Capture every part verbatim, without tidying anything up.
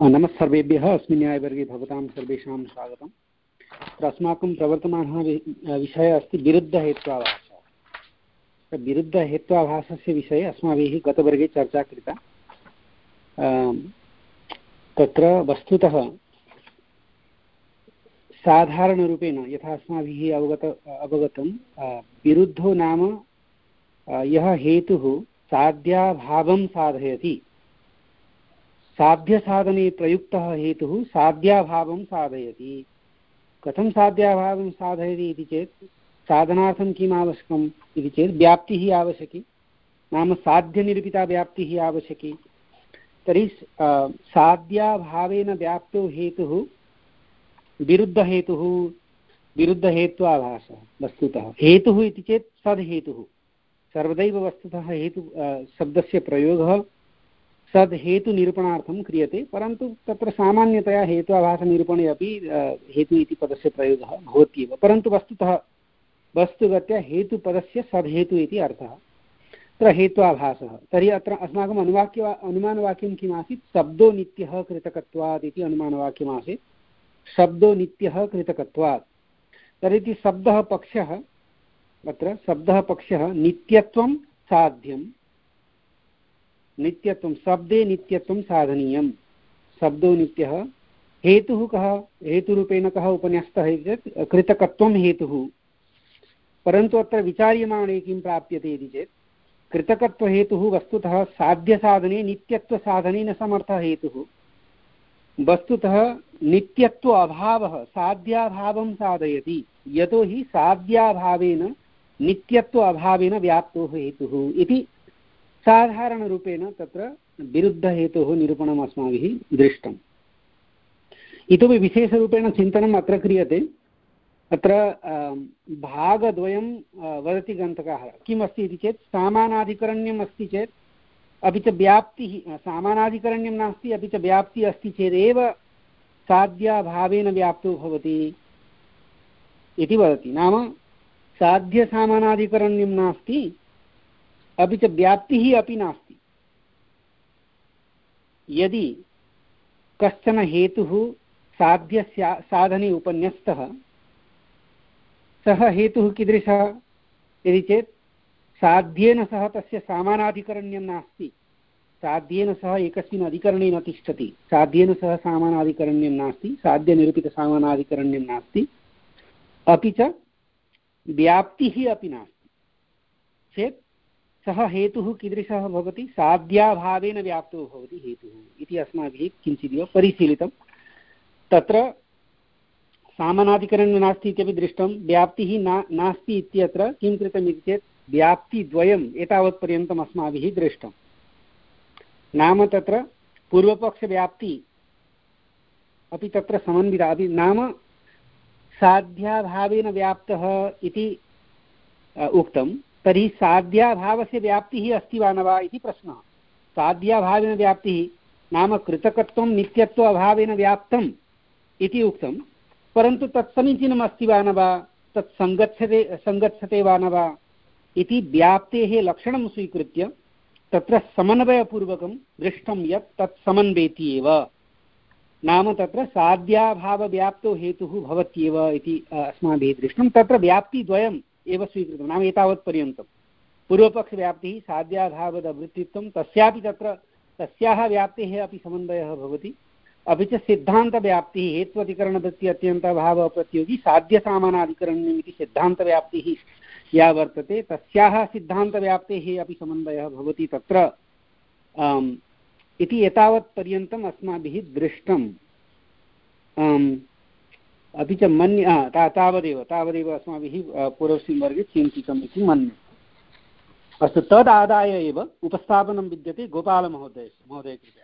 नमः सर्वेभ्यः। अस्मिन् न्यायवर्गे भवतां सर्वेषां स्वागतम्। अत्र अस्माकं प्रवर्तमानः विषयः अस्ति विरुद्धहेत्वाभासः। विरुद्धहेत्वाभासस्य विषये अस्माभिः गतवर्गे चर्चा कृता। तत्र वस्तुतः साधारणरूपेण यथा अस्माभिः अवगत अवगतं विरुद्धो नाम यः हेतुः साध्याभावं साधयति, साध्यसाधने प्रयुक्तः हेतुः साध्याभावं साधयति। कथं साध्याभावं साधयति इति चेत् साधनार्थं किम् आवश्यकम् इति चेत् व्याप्तिः आवश्यकी, नाम साध्यनिरूपिता व्याप्तिः आवश्यकी। तर्हि साध्याभावेन व्याप्तो हेतुः विरुद्धहेतुः विरुद्धहेत्वाभासः। वस्तुतः हेतुः इति चेत् सद्हेतुः। सर्वदैव वस्तुतः हेतु शब्दस्य प्रयोगः सद् हेतुनिरूपणार्थं क्रियते, परन्तु तत्र सामान्यतया हेत्वाभासनिरूपणे अपि हेतु इति पदस्य प्रयोगः भवत्येव, परन्तु वस्तुतः वस्तुगत्या हेतुपदस्य सद्हेतु इति अर्थः। अत्र हेत्वाभासः। तर्हि अत्र अस्माकम् अनुवाक्य अनुमानवाक्यं किमासीत्? शब्दो नित्यः कृतकत्वात् इति अनुमानवाक्यमासीत्। शब्दो नित्यः कृतकत्वात्। तर्हि शब्दः पक्षः, अत्र शब्दः पक्षः नित्यत्वं साध्यं, नित्यत्वं शब्दे नित्यत्वं साधनीयं। शब्दो नित्यः। हेतुः कः? हेतुरूपेण कः उपन्यस्तः इति चेत् कृतकत्वं हेतुः। परन्तु अत्र विचार्यमाणे किं प्राप्यते इति चेत् कृतकत्वहेतुः वस्तुतः साध्यसाधने नित्यत्वसाधने न समर्थः हेतुः। वस्तुतः नित्यत्व अभावः साध्याभावं साधयति, यतोहि साध्याभावेन नित्यत्व अभावेन व्याप्तो हेतुः इति साधारणरूपेण तत्र विरुद्धहेतोः निरूपणम् अस्माभिः दृष्टम्। इतोपि विशेषरूपेण चिन्तनम् अत्र क्रियते। अत्र भागद्वयं वदति ग्रन्थकारः। किमस्ति इति चेत् सामानाधिकरण्यम् अस्ति चेत् अपि च व्याप्तिः, सामानाधिकरण्यं नास्ति अपि च व्याप्तिः अस्ति चेदेव साध्याभावेन व्याप्तो भवति इति वदति। नाम साध्यसामानाधिकरण्यं नास्ति अपि च व्याप्तिः अपि नास्ति। यदि कश्चन हेतुः साध्य साधने उपन्यस्तः, सः हेतुः कीदृशः इति चेत् साध्येन सह तस्य सामानाधिकरण्यं नास्ति, साध्येन सह एकस्मिन् अधिकरणे न तिष्ठति, साध्येन सह सामानाधिकरण्यं नास्ति, साध्यनिरूपितसामानाधिकरण्यं नास्ति, अपि च व्याप्तिः अपि नास्ति चेत् सः हेतुः कीदृशः भवति? साध्याभावेन व्याप्तो भवति हेतुः इति अस्माभिः किञ्चिदिव परिशीलितं। तत्र सामानाधिकरण्यं नास्ति इत्यपि दृष्टं, व्याप्तिः ना नास्ति इत्यत्र किं कृतम् इति चेत् व्याप्तिद्वयम् एतावत्पर्यन्तम् अस्माभिः दृष्टं। नाम तत्र पूर्वपक्षव्याप्ति अपि तत्र समन्विता अपि, नाम साध्याभावेन व्याप्तः इति उक्तं। तर्हि साध्याभावस्य व्याप्तिः अस्ति वा न वा इति प्रश्नः। साध्याभावेन व्याप्तिः नाम कृतकत्वं नित्यत्व अभावेन व्याप्तम् इति उक्तं, परन्तु तत् समीचीनम् अस्ति वा न वा, तत् सङ्गच्छते सङ्गच्छते वा न वा इति व्याप्तेः लक्षणं स्वीकृत्य तत्र समन्वयपूर्वकं दृष्टं यत् तत् समन्वेति एव। नाम तत्र साध्याभावव्याप्तो हेतुः भवत्येव इति अस्माभिः दृष्टं। तत्र व्याप्तिद्वयम् एव स्वीकृतं, नाम एतावत्पर्यन्तं पूर्वपक्षव्याप्तिः साध्याभावदवृत्तित्वं, तस्यापि तत्र तस्याः व्याप्तेः अपि समन्वयः भवति, अपि च सिद्धान्तव्याप्तिः हेत्वधिकरणवृत्ति अत्यन्ताभाव अप्रतियोगी साध्यसामानाधिकरण्यम् इति सिद्धान्तव्याप्तिः या वर्तते, तस्याः सिद्धान्तव्याप्तेः अपि समन्वयः भवति तत्र इति एतावत्पर्यन्तम् अस्माभिः दृष्टम्। अपि च मन्ये ता तावदेव तावदेव अस्माभिः पूर्वस्मिन् वर्गे चिन्तितम् इति मन्ये। अस्तु, तदादाय एव उपस्थापनं विद्यते गोपालमहोदयस्य। महोदय कृपया।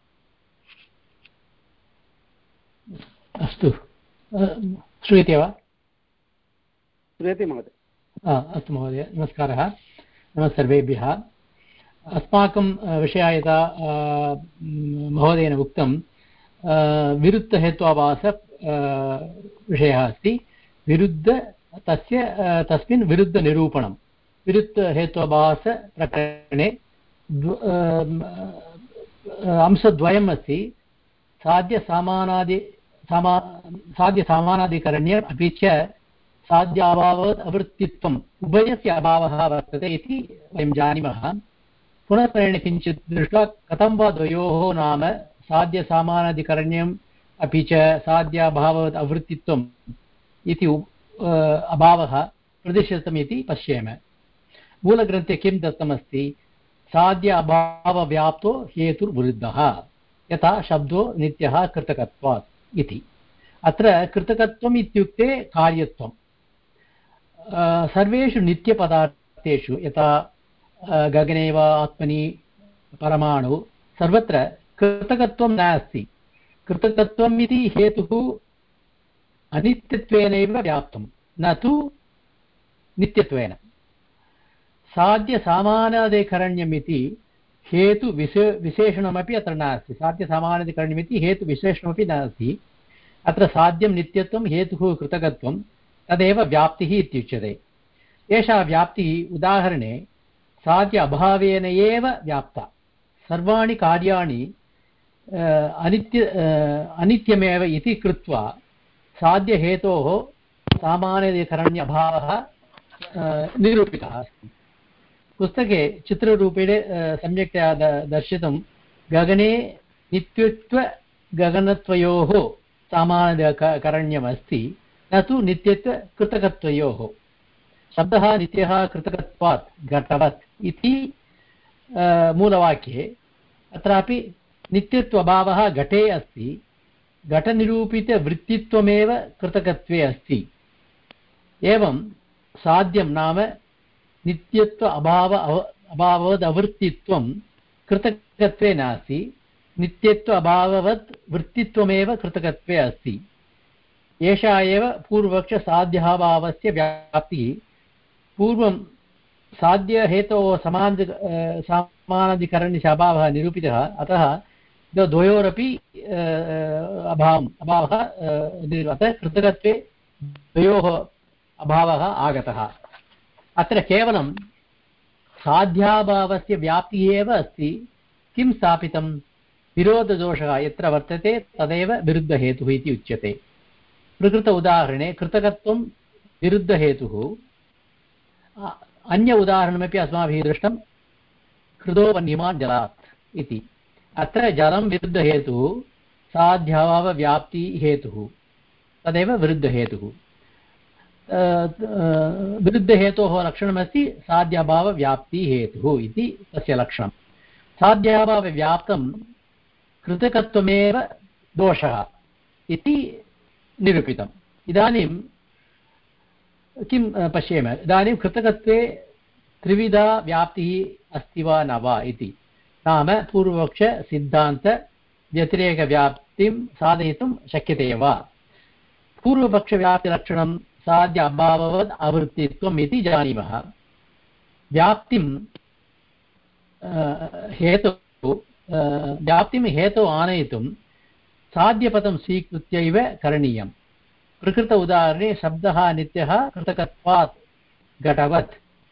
अस्तु, श्रूयते वा? श्रूयते महोदय। अस्तु महोदय, नमस्कारः। नमः सर्वेभ्यः। अस्माकं विषयः यथा महोदयेन उक्तं विरुद्धहेत्वाभास विषयः अस्ति। विरुद्ध तस्य तस्मिन् विरुद्धनिरूपणं विरुद्धहेत्वाभासप्रकरणे अंशद्वयम् अस्ति। साध्यसामानादि सामा साध्यसामानादिकरण्यम् अपि च साध्याभावात् अवृत्तित्वम् उभयस्य अभावः वर्तते इति वयं जानीमः। पुनः क्रमेण किञ्चित् दृष्ट्वा कथं वा द्वयोः नाम साध्यसामानादिकरण्यम् अपि च साध्याभावात् अवृत्तित्वम् इति अभावः प्रतिष्ठितम् इति पश्येम। मूलग्रन्थे किं दत्तमस्ति? साध्य अभावव्याप्तो हेतुर्विरुद्धः, यथा शब्दो नित्यः कृतकत्वात् इति। अत्र कृतकत्वम् इत्युक्ते कार्यत्वं। सर्वेषु नित्यपदार्थेषु यथा गगने वा आत्मनि परमाणु सर्वत्र कृतकत्वं नास्ति। कृतकत्वम् इति हेतुः अनित्यत्वेनैव व्याप्तं, न तु नित्यत्वेन। साध्यसामानादिकरण्यम् इति हेतुविशे विशेषणमपि अत्र नास्ति। साध्यसामानादिकरण्यम् इति हेतुविशेषणमपि नास्ति। अत्र साध्यं नित्यत्वं, हेतुः कृतकत्वं, तदेव व्याप्तिः इत्युच्यते। एषा व्याप्तिः उदाहरणे साध्य अभावेन एव व्याप्ता। सर्वाणि कार्याणि अनित्य अनित्यमेव इति कृत्वा साध्यहेतोः सामान्यधिकरण्य अभावः निरूपितः अस्ति। पुस्तके चित्ररूपेण सम्यक्तया दर्शितं गगने नित्यत्व गगनत्वयोः सामान्यकरण्यमस्ति, न तु नित्यत्व कृतकत्वयोः। शब्दः नित्यः कृतकत्वात् घटवत् इति मूलवाक्ये, अत्रापि नित्यत्वभावः घटे अस्ति, घटनिरूपितवृत्तित्वमेव कृतकत्वे अस्ति। एवं साध्यं नाम नित्यत्व अभाव अभाववद् अवृत्तित्वं कृतकत्वे नास्ति, नित्यत्व अभाववत् वृत्तित्वमेव कृतकत्वे अस्ति। एषा एव पूर्वपक्षसाध्याभावस्य व्याप्तिः। पूर्वं साध्यहेतोः समान समानाधिकरण्यस्य अभावः निरूपितः, अतः द्वयोरपि अभावम् अभावः अतः कृतकत्वे द्वयोः अभावः आगतः। अत्र केवलं साध्याभावस्य व्याप्तिः एव अस्ति। किं स्थापितं? विरोधदोषः यत्र वर्तते तदेव विरुद्धहेतुः इति उच्यते। प्रकृत उदाहरणे कृतकत्वं विरुद्धहेतुः। अन्य उदाहरणमपि अस्माभिः दृष्टं, हृदोपनिमान् जलात् इति। अत्र जलं विरुद्धहेतुः, साध्याभावव्याप्तिहेतुः, तदेव विरुद्धहेतुः। विरुद्धहेतोः लक्षणमस्ति साध्याभावव्याप्तिहेतुः इति तस्य लक्षणं। साध्याभावव्याप्तं कृतकत्वमेव दोषः इति निरूपितम्। इदानीं किं पश्येम? इदानीं कृतकत्वे त्रिविधा व्याप्तिः अस्ति वा न वा इति। नाम पूर्वपक्षसिद्धान्तव्यतिरेकव्याप्तिं साधयितुं शक्यते वा? पूर्वपक्षव्याप्तिलक्षणं साध्य अभाववद् अवृत्तित्वम् इति जानीमः। व्याप्तिं हेतु व्याप्तिं हेतु आनयितुं साध्यपदं स्वीकृत्यैव करणीयम्। प्रकृत उदाहरणे शब्दः नित्यः कृतकत्वात् घटवत्।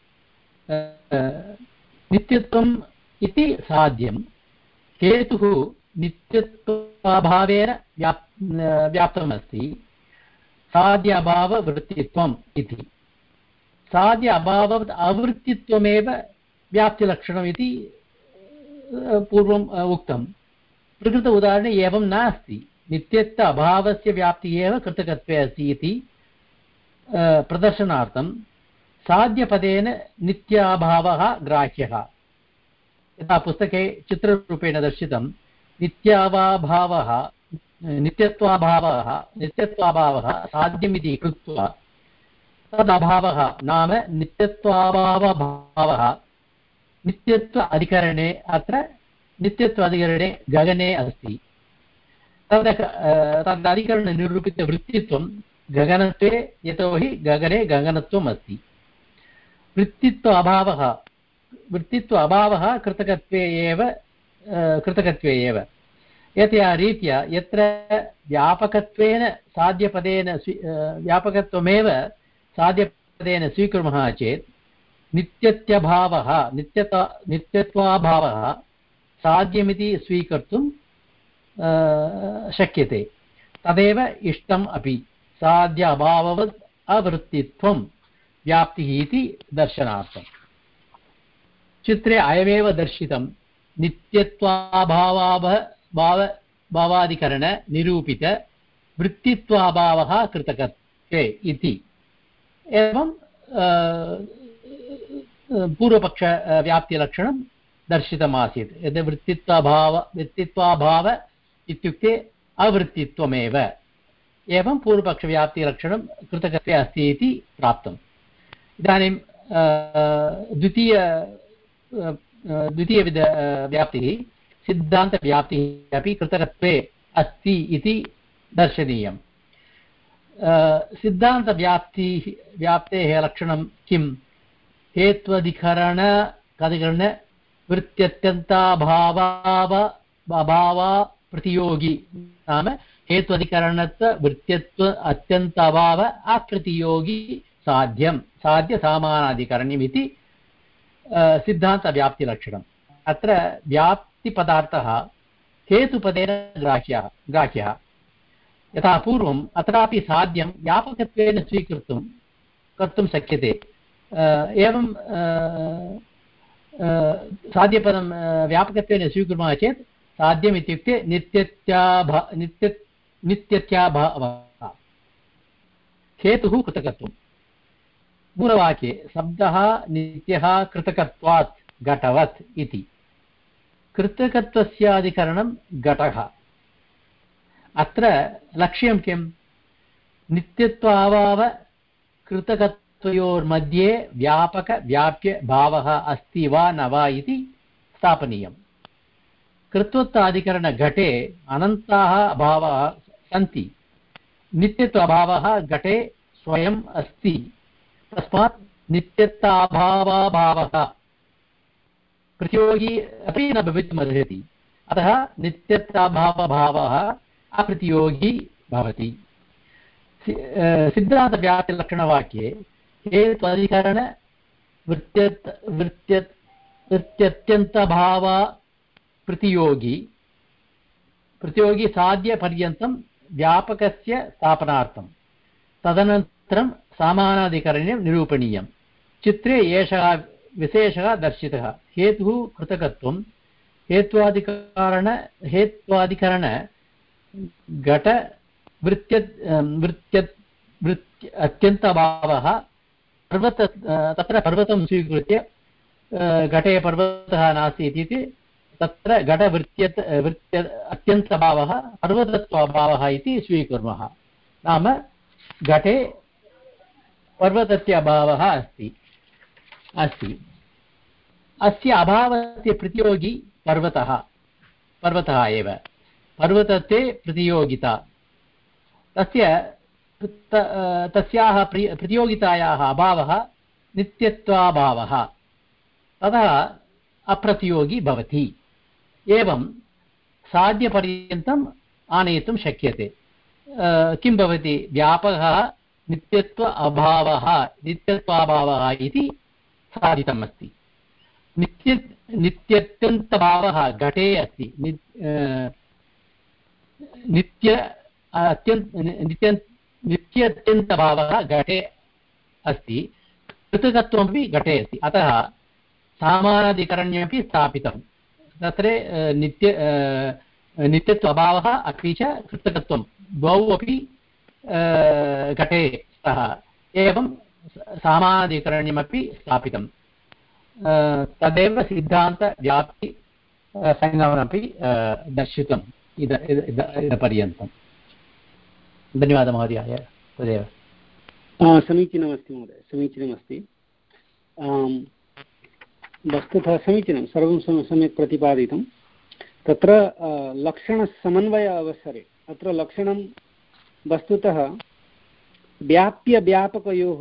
नित्यत्वम् इति साध्यं, हेतुः नित्यत्वाभावेन व्याप् व्याप्तमस्ति, साध्य अभाववृत्तित्वम् इति। साध्य अभाववत् अवृत्तित्वमेव व्याप्तिलक्षणम् इति पूर्वम् उक्तं। प्रकृत उदाहरणे एवं नास्ति। नित्यत्व अभावस्य व्याप्तिः एव कृतकत्वे अस्ति इति प्रदर्शनार्थं साध्यपदेन नित्याभावः ग्राह्यः। यथा पुस्तके चित्ररूपेण दर्शितं, नित्याभावः नित्यत्वाभावः नित्यत्वाभावः साध्यमिति कृत्वा तदभावः नाम नित्यत्वाभावभावः नित्यत्व अधिकरणे, अत्र नित्यत्व अधिकरणे गगने अस्ति। तद् तदधिकरणनिरूपितवृत्तित्वं गगनत्वे, यतोहि गगने गगनत्वम् अस्ति। वृत्तित्व अभावः वृत्तित्व अभावः कृतकत्वे एव कृतकत्वे एव। एतया रीत्या यत्र व्यापकत्वेन साध्यपदेन व्यापकत्वमेव साध्यपदेन स्वीकुर्मः चेत् नित्यत्यभावः नित्यता नित्यत्वाभावः साध्यमिति स्वीकर्तुं शक्यते। तदेव इष्टम् अपि साध्य अभाववत् अवृत्तित्वं व्याप्तिः इति दर्शनार्थम्। चित्रे अयमेव दर्शितं नित्यत्वाभाव भाव भावाधिकरण निरूपित वृत्तित्वाभावः कृतकत्वे इति। एवं पूर्वपक्ष व्याप्तिलक्षणं दर्शितमासीत्। यद् वृत्तित्वाभाव वृत्तित्वाभाव इत्युक्ते अवृत्तित्वमेव। एवं पूर्वपक्षव्याप्तिलक्षणं कृतकत्वे अस्ति इति प्राप्तम्। इदानीं द्वितीय द्वितीयविध व्याप्तिः सिद्धान्तव्याप्तिः अपि कृतकत्वे अस्ति इति दर्शनीयम्। सिद्धान्तव्याप्तिः व्याप्तेः लक्षणं किं? हेत्वधिकरण अधिकरण वृत्त्यत्यन्ताभाव अभाव प्रतियोगी नाम हेत्वधिकरणत्व वृत्त्यत्व अत्यन्ताभाव अप्रतियोगी साध्यं साध्य सामानाधिकरण्यम् इति सिद्धान्तव्याप्तिलक्षणम्। अत्र व्याप्तिपदार्थः हेतुपदेन ग्राह्यः ग्राह्यः यथा पूर्वम् अत्रापि साध्यं व्यापकत्वेन स्वीकर्तुं कर्तुं शक्यते। एवं साध्यपदं व्यापकत्वेन स्वीकुर्मः चेत् साध्यम् इत्युक्ते नित्यत्याभा नित्य नित्यत्याभावः। हेतुः कृतकत्वं। मूलवाक्ये शब्दः नित्यः कृतकत्वात् घटवत् इति। कृतकत्वस्य अधिकरणं घटः। अत्र लक्ष्यं किं? नित्यत्वाभाव कृतकत्वयोर्मध्ये व्यापकव्याप्यभावः अस्ति वा न वा इति स्थापनीयम्। कृत्वत्वाधिकरणघटे अनन्ताः अभावाः सन्ति। नित्यत्वाभावः घटे स्वयम् अस्ति। तस्मात् नित्यत्वाभावाभावः प्रतियोगी अपि न भवितुमर्हति। अतः नित्यत्वाभावभावः अप्रतियोगी भवति। सिद्धान्तव्याप्तिलक्षणवाक्ये हेत्वधिकरण वृत्त्यत् वृत्त्यत् वृत्त्यत्यन्तभाव प्रतियोगी प्रतियोगी साध्यपर्यन्तं व्यापकस्य स्थापनार्थं तदनन्तरं सामानाधिकरण्यं निरूपणीयं। चित्रे एषः विशेषः दर्शितः। हेतुः कृतकत्वं हेत्वाधिकरण हेत्वाधिकरण घट वृत्त्य वृत्त्य वृत्त्य अत्यन्तभावः पर्वत तत्र पर्वतं स्वीकृत्य घटे पर्वतः नास्ति इति तत्र घटवृत्त्य वृत्त्य अत्यन्तभावः पर्वतत्वाभावः इति स्वीकुर्मः। नाम घटे पर्वतस्य अभावः अस्ति अस्ति अस्य अभावस्य प्रतियोगी पर्वतः पर्वतः एव। पर्वतत्वे प्रतियोगिता तस्य तस्याः प्रतियोगितायाः अभावः नित्यत्वाभावः ततः अप्रतियोगी भवति। एवं साध्यपर्यन्तम् आनयितुं शक्यते। किं भवति? व्यापकः नित्यत्व अभावः नित्यत्वाभावः इति साधितम् अस्ति। नित्य नित्यत्यन्तभावः घटे अस्ति। नित्य अत्यन्त नित्य नित्यत्यन्तभावः घटे अस्ति। कृतकत्वमपि घटे अस्ति। अतः सामानाधिकरण्यमपि स्थापितं। तत्र नित्य नित्यत्वाभावः अपि च कृतकत्वं द्वौ अपि घटे स्तः। एवं सामानाधिकरण्यमपि स्थापितं। तदेव सिद्धान्तव्याप्ति संगमनमपि दर्शितम् इद इदपर्यन्तं। धन्यवादः महोदय। तदेव समीचीनमस्ति महोदय, समीचीनमस्ति। वस्तुतः समीचीनं, सर्वं सम्यक् प्रतिपादितं। तत्र लक्षणसमन्वय अवसरे अत्र लक्षणं वस्तुतः व्याप्यव्यापकयोः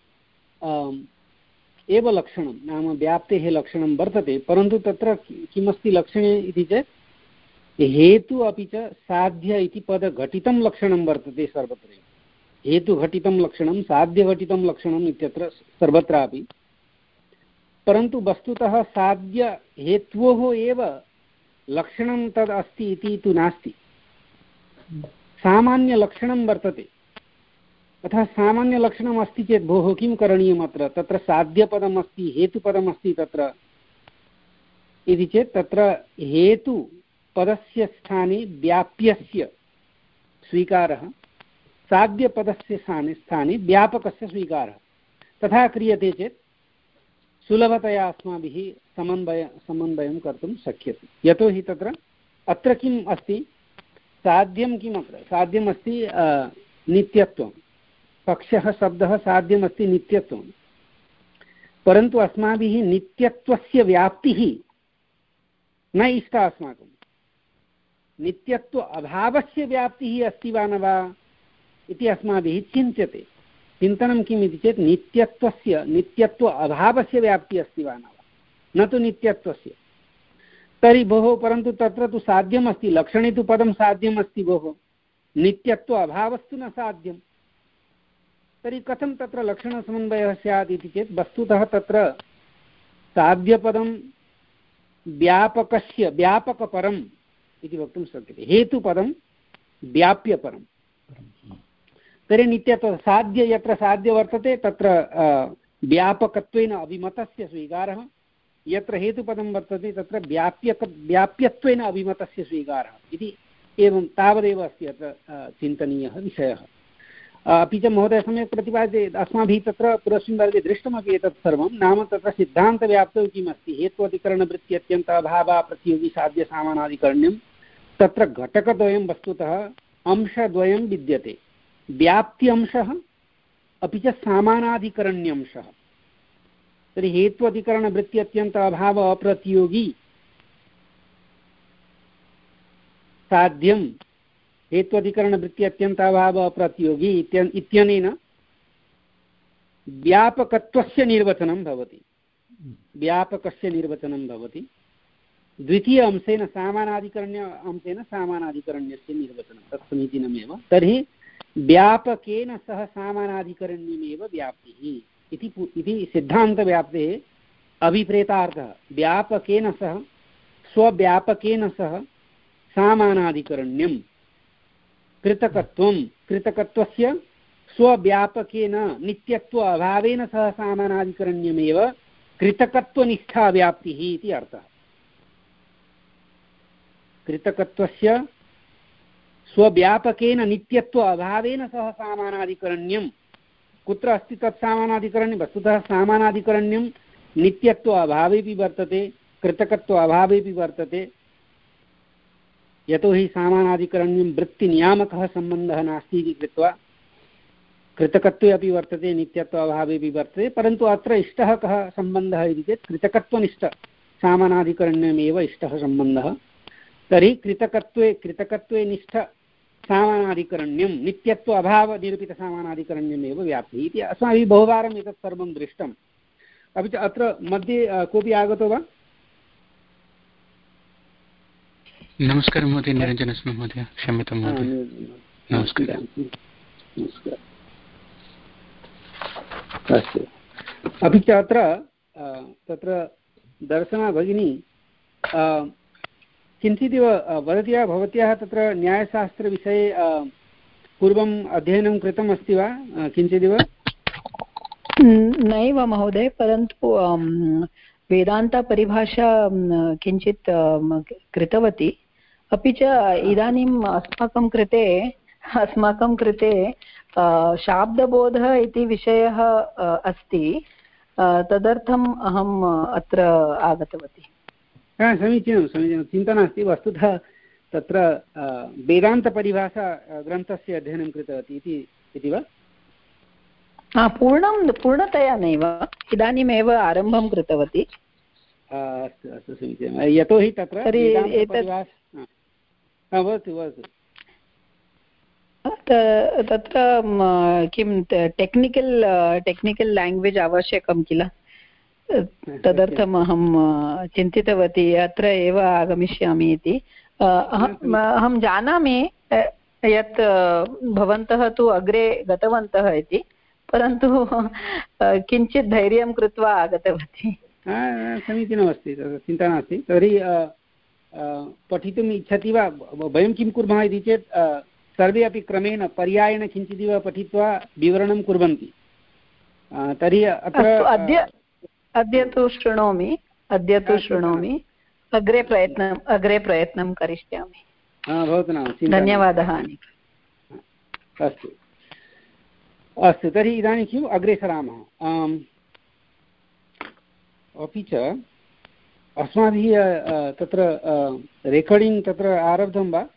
एव लक्षणं, नाम व्याप्तेः लक्षणं वर्तते। परन्तु तत्र किमस्ति लक्षणे इति चेत् हेतु अपि च साध्य इति पदघटितं लक्षणं वर्तते सर्वत्र। हेतुघटितं लक्षणं साध्यघटितं लक्षणम् इत्यत्र सर्वत्रापि। परन्तु वस्तुतः साध्य हेत्वोः एव लक्षणं तद् अस्ति इति तु नास्ति। सामान्यलक्षणं वर्तते, अतः सामान्यलक्षणम् अस्ति चेत् भोः किं करणीयम् अत्र तत्र साध्यपदमस्ति हेतुपदमस्ति तत्र इति चेत् तत्र हेतुपदस्य स्थाने व्याप्यस्य स्वीकारः, साध्यपदस्य स्थाने स्थाने व्यापकस्य स्वीकारः, तथा क्रियते चेत् सुलभतया अस्माभिः समन्वय समन्वयं कर्तुं शक्यते। यतोहि तत्र अत्र किम् अस्ति, साध्यं किम् अत्र साध्यम् अस्ति नित्यत्वं, पक्षः शब्दः साध्यमस्ति नित्यत्वं, परन्तु अस्माभिः नित्यत्वस्य व्याप्तिः न इष्टा अस्माकं, नित्यत्व अभावस्य व्याप्तिः अस्ति वा न वा इति अस्माभिः चिन्त्यते। चिन्तनं किम् इति चेत् नित्यत्वस्य नित्यत्व अभावस्य व्याप्तिः अस्ति वा न वा, न तु नित्यत्वस्य। तर्हि भोः परन्तु तत्र तु साध्यमस्ति, लक्षणे तु पदं साध्यमस्ति भोः, नित्यत्व अभावस्तु न साध्यं, तर्हि कथं तत्र लक्षणसमन्वयः स्यात् इति चेत् वस्तुतः तत्र साध्यपदं व्यापकस्य व्यापकपरम् इति वक्तुं शक्यते, हेतुपदं व्याप्यपरम्। तर्हि नित्यत्व साध्य यत्र साध्य वर्तते तत्र व्यापकत्वेन अभिमतस्य स्वीकारः, यत्र हेतुपदं वर्तते तत्र व्याप्यक व्याप्यत्वेन अभिमतस्य स्वीकारः इति, एवं तावदेव अस्ति अत्र चिन्तनीयः विषयः। अपि च महोदय सम्यक् प्रतिपाद्यते, अस्माभिः तत्र पूर्वस्मिन् वर्गे दृष्टमपि एतत् सर्वं, नाम तत्र सिद्धान्तव्याप्तौ किम् अस्ति, हेत्वधिकरणवृत्त्यत्यन्ताभावः प्रतियोगी साध्यसामानाधिकरण्यं, तत्र घटकद्वयं वस्तुतः अंशद्वयं विद्यते, व्याप्त्यंशः अपि च सामानाधिकरण्यंशः। तर्हि हेत्वधिकरणवृत्त्यत्यन्त अभाव अप्रतियोगी साध्यं हेत्वधिकरणवृत्त्यत्यन्ताभाव अप्रतियोगी इत्यनेन व्यापकत्वस्य निर्वचनं भवति, व्यापकस्य निर्वचनं भवति। द्वितीय अंशेन सामानाधिकरण्य अंशेन सामानाधिकरण्यस्य निर्वचनं, तत् समीचीनमेव। तर्हि व्यापकेन सह सामानाधिकरण्यमेव व्याप्तिः इति सिद्धान्तव्याप्तेः अभिप्रेतार्थः। व्यापकेन सह स्वव्यापकेन सह सामानाधिकरण्यं, कृतकत्वं कृतकत्वस्य स्वव्यापकेन नित्यत्व अभावेन सह सामानाधिकरण्यमेव कृतकत्वनिष्ठा व्याप्तिः इति अर्थः। कृतकत्वस्य स्वव्यापकेन नित्यत्व अभावेन सह सामानाधिकरण्यं, कुत्र अस्ति तत् सामानाधिकरण्यं, वस्तुतः सामानाधिकरण्यं नित्यत्व अभावेपि वर्तते, कृतकत्व अभावेपि वर्तते। यतोहि सामानाधिकरण्यं वृत्तिनियामकः सम्बन्धः नास्ति इति कृत्वा कृतकत्वे अपि वर्तते, नित्यत्व अभावेपि वर्तते, परन्तु अत्र इष्टः कः सम्बन्धः इति चेत् कृतकत्वनिष्ठ सामानाधिकरण्यमेव इष्टः सम्बन्धः। तर्हि कृतकत्वे कृतकत्वे निष्ठ सामानाधिकरण्यं नित्यत्व अभावनिरूपितसामानाधिकरण्यमेव व्याप्तिः इति अस्माभिः बहुवारम् एतत् सर्वं दृष्टम्। अपि च अत्र मध्ये कोऽपि आगतो वा? नमस्कारः महोदय, निरञ्जनस्मि महोदय, क्षम्यतां महोदय। नमस्कारः। अस्तु, अपि च अत्र तत्र दर्शना भगिनी किञ्चिदिव वदति वा, भवत्याः तत्र न्यायशास्त्रविषये पूर्वम् अध्ययनं कृतम् अस्ति वा किञ्चिदिव? नैव महोदय, परन्तु वेदान्तपरिभाषा किञ्चित् कृतवती। अपि च इदानीम् अस्माकं कृते अस्माकं कृते शाब्दबोधः इति विषयः अस्ति, तदर्थम् अहम् अत्र आगतवती। समीचीनं समीचीनं, चिन्ता नास्ति। वस्तुतः तत्र वेदान्तपरिभाषा ग्रन्थस्य अध्ययनं कृतवती इति वा? हा, पूर्णं पूर्णतया नैव, इदानीमेव आरम्भं कृतवती। अस्तु अस्तु, समीचीनं। यतोहि तत्र वदतु वदतु। तत्र किं टेक्निकल् टेक्निकल् लाङ्ग्वेज् आवश्यकं किल, तदर्थम् अहं चिन्तितवती अत्र एव आगमिष्यामि इति। अहं जानामि यत् भवन्तः तु अग्रे गतवन्तः इति, परन्तु किञ्चित् धैर्यं कृत्वा आगतवती। समीचीनमस्ति, चिन्ता नास्ति। तर्हि पठितुम् इच्छति वा? वयं किं कुर्मः इति चेत् सर्वे अपि क्रमेण पर्यायेण किञ्चिदिव पठित्वा विवरणं कुर्वन्ति। तर्हि अत्र अद्य अद्य तु शृणोमि अद्य तु शृणोमि अग्रे प्रयत्नम् अग्रे प्रयत्नं करिष्यामि। भवतु नाम धन्यवादः। अस्तु अस्तु तर्हि इदानीं किम् अग्रे सरामः। अपि च अस्माभिः तत्र रेकार्डिङ्ग् तत्र आरब्धं वा?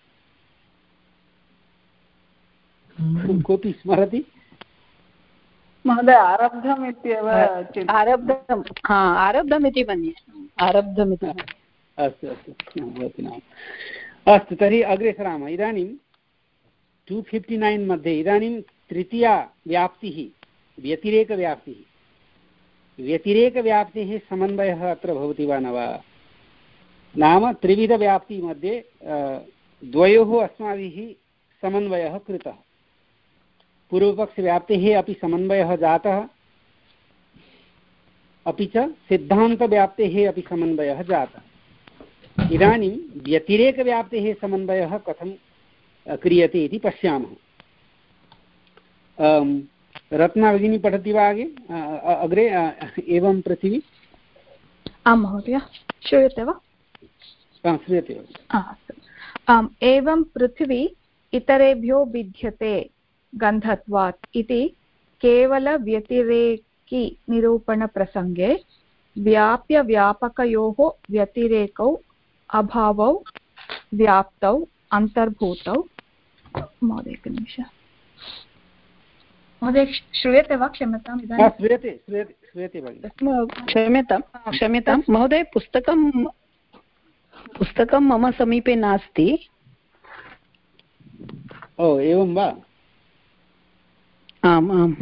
कोऽपि स्मरति? महोदय आरब्धम् इत्येव आरब्धं हा आरब्धम् इति मन्ये आरब्धमिति। अस्तु अस्तु भवतु नाम अस्तु तर्हि अग्रे सरामः। इदानीं टु फिफ्टि नैन् मध्ये इदानीं तृतीया व्याप्तिः व्यतिरेकव्याप्तिः व्यतिरेकव्याप्तेः समन्वयः अत्र भवति वा न वा? नाम त्रिविधव्याप्तिमध्ये द्वयोः अस्माभिः समन्वयः कृतः। पूर्वपक्षव्याप्तेः अपि समन्वयः जातः, अपि च सिद्धान्तव्याप्तेः अपि समन्वयः जातः। इदानीं व्यतिरेकव्याप्तेः समन्वयः कथं क्रियते इति पश्यामः। रत्ना भगिनी पठति वा आगे अग्रे? एवं पृथिवी। आं महोदय श्रूयते वा? श्रूयते वा? अस्तु। आम् एवं पृथिवी इतरेभ्यो भिद्यते गन्धत्वात् इति केवलव्यतिरेकी निरूपणप्रसङ्गे व्याप्यव्यापकयोः व्यतिरेकौ अभावौ व्याप्तौ अन्तर्भूतौ। महोदय एकनिमिषः महोदय श्रूयते वा? क्षम्यताम् इदानीं श्रूयते श्रूयते श्रूयते भगिनि। क्षम्यतां क्षम्यतां महोदय पुस्तकं पुस्तकं मम समीपे नास्ति। ओ एवं वा? आम् आम्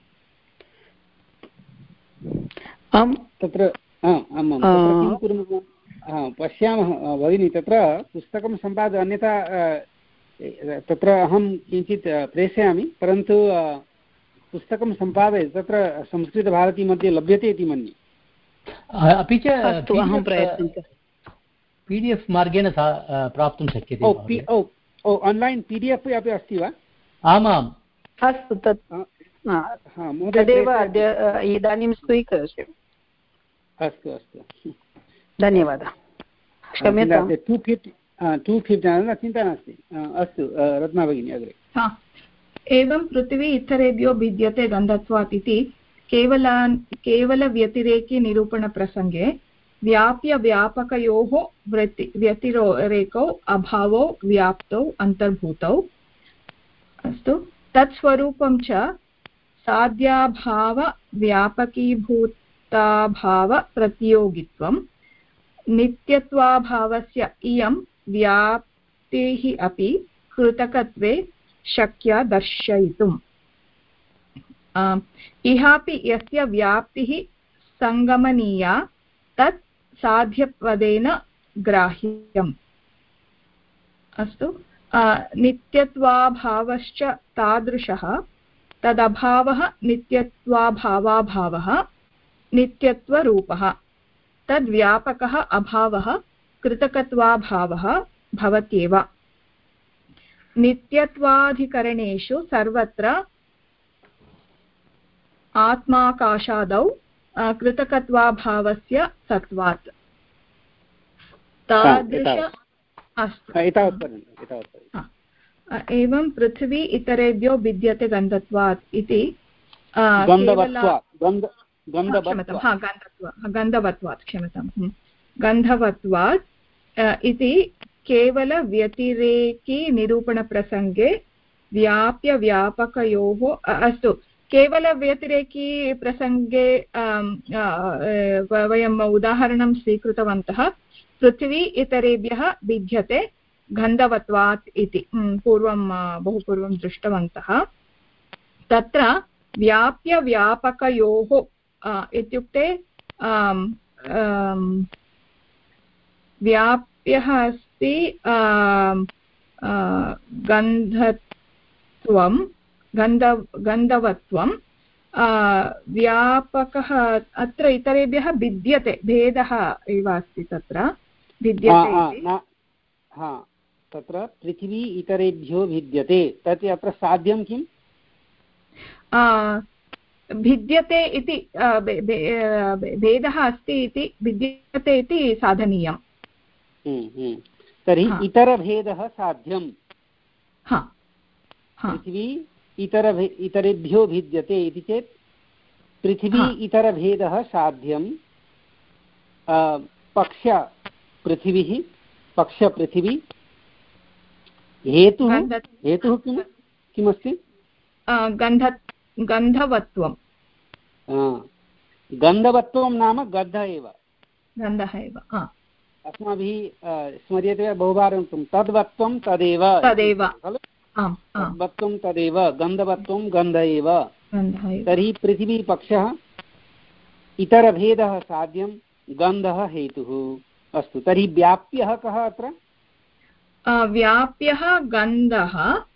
आम् तत्र आम् आम् किं कुर्मः पश्यामः भगिनि। तत्र पुस्तकं सम्पाद्य अन्यथा तत्र अहं किञ्चित् प्रेषयामि, परन्तु पुस्तकं सम्पादय तत्र संस्कृतभारती मध्ये लभ्यते इति मन्ये। अपि च अहं प्रयत्नं पी डि एफ् मार्गेण प्राप्तुं शक्यते। ओ आन्लैन् पी डि एफ् अपि अस्ति वा? आमाम् अस्तु तत् तदेव अद्य इदानीं स्वीकरोतु। अस्तु अस्तु धन्यवादः। क्षम्यतां टु फिफ्टि टु फिफ्टि चिन्ता नास्ति। अस्तु रत्ना भगिनी अग्रे। एवं पृथिवी इतरेभ्यो भिद्यते गन्धत्वात् इति केवला केवलव्यतिरेकी निरूपणप्रसङ्गे व्याप्यव्यापकयोः व्यति व्यतिरेकौ अभावौ व्याप्तौ अन्तर्भूतौ। अस्तु तत्स्वरूपं च साध्याभावव्यापकीभूताभावप्रतियोगित्वं नित्यत्वाभावस्य इयं व्याप्तिः अपि कृतकत्वे शक्या दर्शयितुम्। इहापि यस्य व्याप्तिः सङ्गमनीया तत् साध्यपदेन ग्राह्यम्। अस्तु नित्यत्वाभावश्च तादृशः तदभावः नित्यत्वाभावाभावः नित्यत्वरूपः तद्व्यापकः अभावः कृतकत्वाभावः भवत्येव। नित्यत्वाधिकरणेषु सर्वत्र आत्माकाशादौ कृतकत्वाभावस्य सत्वात् तादृश अस्तु। एवं पृथिवी इतरेभ्यो भिद्यते गन्धत्वात् इति गन्धवत्वात् क्षम्यतां गन्धवत्वात् इति केवलव्यतिरेकी निरूपणप्रसङ्गे व्याप्यव्यापकयोः अस्तु केवलव्यतिरेकी प्रसङ्गे वयम् उदाहरणं स्वीकृतवन्तः। पृथिवी इतरेभ्यः भिद्यते गन्धवत्वात् इति पूर्वं बहु पूर्वं दृष्टवन्तः। तत्र व्याप्यव्यापकयोः इत्युक्ते व्याप्यः अस्ति गन्धत्वं गन्ध गन्धवत्वं व्यापकः अत्र इतरेभ्यः भिद्यते भेदः एव अस्ति तत्र भिद्यते तत्र पृथिवी इतरेभ्यो भिद्यते तत् अत्र साध्यं किम्? भिद्यते इति भेदः अस्ति इति भिद्यते इति साधनीयम्। तर्हि इतरभेदः साध्यम्। पृथिवी इतर इतरेभ्यो भिद्यते इति चेत् पृथिवी इतरभेदः साध्यं। पक्ष पृथिवीः पक्ष पृथिवी हेतुः हेतुः किं किमस्ति? गन्ध गन्धवत्वं। गन्धवत्वं नाम गन्ध एव गन्धः एव अस्माभिः स्मर्यते बहुवारं तद्वत्वं तदेव तदेव खलु तद्वत्वं तदेव गन्धवत्वं गन्ध एव। तर्हि पृथिवी पक्षः इतरभेदः साध्यं गन्धः हेतुः। अस्तु तर्हि व्याप्यः कः अत्र? व्याप्यः गन्धः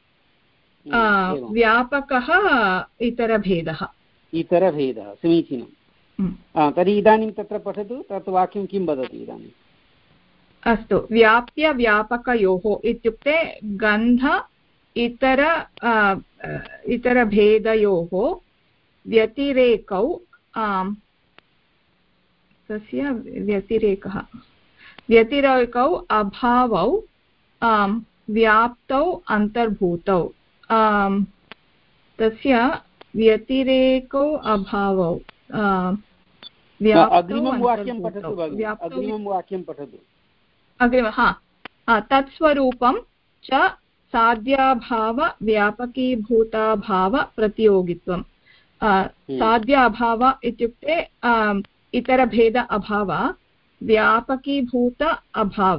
व्यापकः इतरभेदः इतरभेदः समीचीनं। तर्हि इदानीं तत्र पठतु तत् वाक्यं किं वदति इदानीम्? अस्तु व्याप्य व्यापकयोः इत्युक्ते गन्ध इतर इतरभेदयोः व्यतिरेकौ तस्य व्यतिरेकः व्यतिरेकौ अभावौ व्याप्तौ अन्तर्भूतौ तस्य व्यतिरेकौ अभावौ अग्रिमं वाक्यं पठतु भगिनि अग्रिमं वाक्यं पठतु अग्रिम हा तत्स्वरूपं च साध्याभाव व्यापकीभूताभाव प्रतियोगित्वं। साध्य अभाव इत्युक्ते इतरभेद अभाव व्यापकीभूत अभाव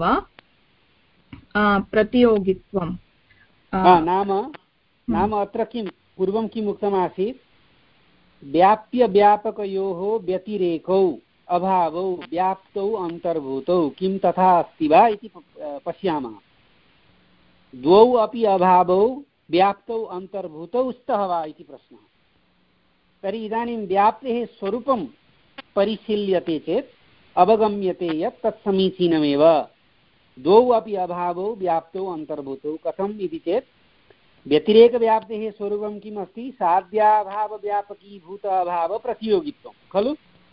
प्रतियोगित्वं नाम नाम अत्र किं पूर्वं किम् उक्तमासीत्? व्याप्य व्यापकयोः व्यतिरेकौ अभावौ व्याप्तौ अन्तर्भूतौ किं तथा अस्ति वा इति पश्यामः। द्वौ अपि अभावौ व्याप्तौ अन्तर्भूतौ स्तः वा इति प्रश्नः। तर्हि इदानीं व्याप्तेः स्वरूपं परिशील्यते चेत् अवगम्यते यत् तत् समीचीनमेव। द्वौ अपि अभावौ व्याप्तौ अन्तर्भूतौ कथम् इति चेत् व्यतिरेकव्याप्तेः स्वरूपं किम् अस्ति? साध्याभावव्यापकीभूत अभाव प्रतियोगित्वं खलु।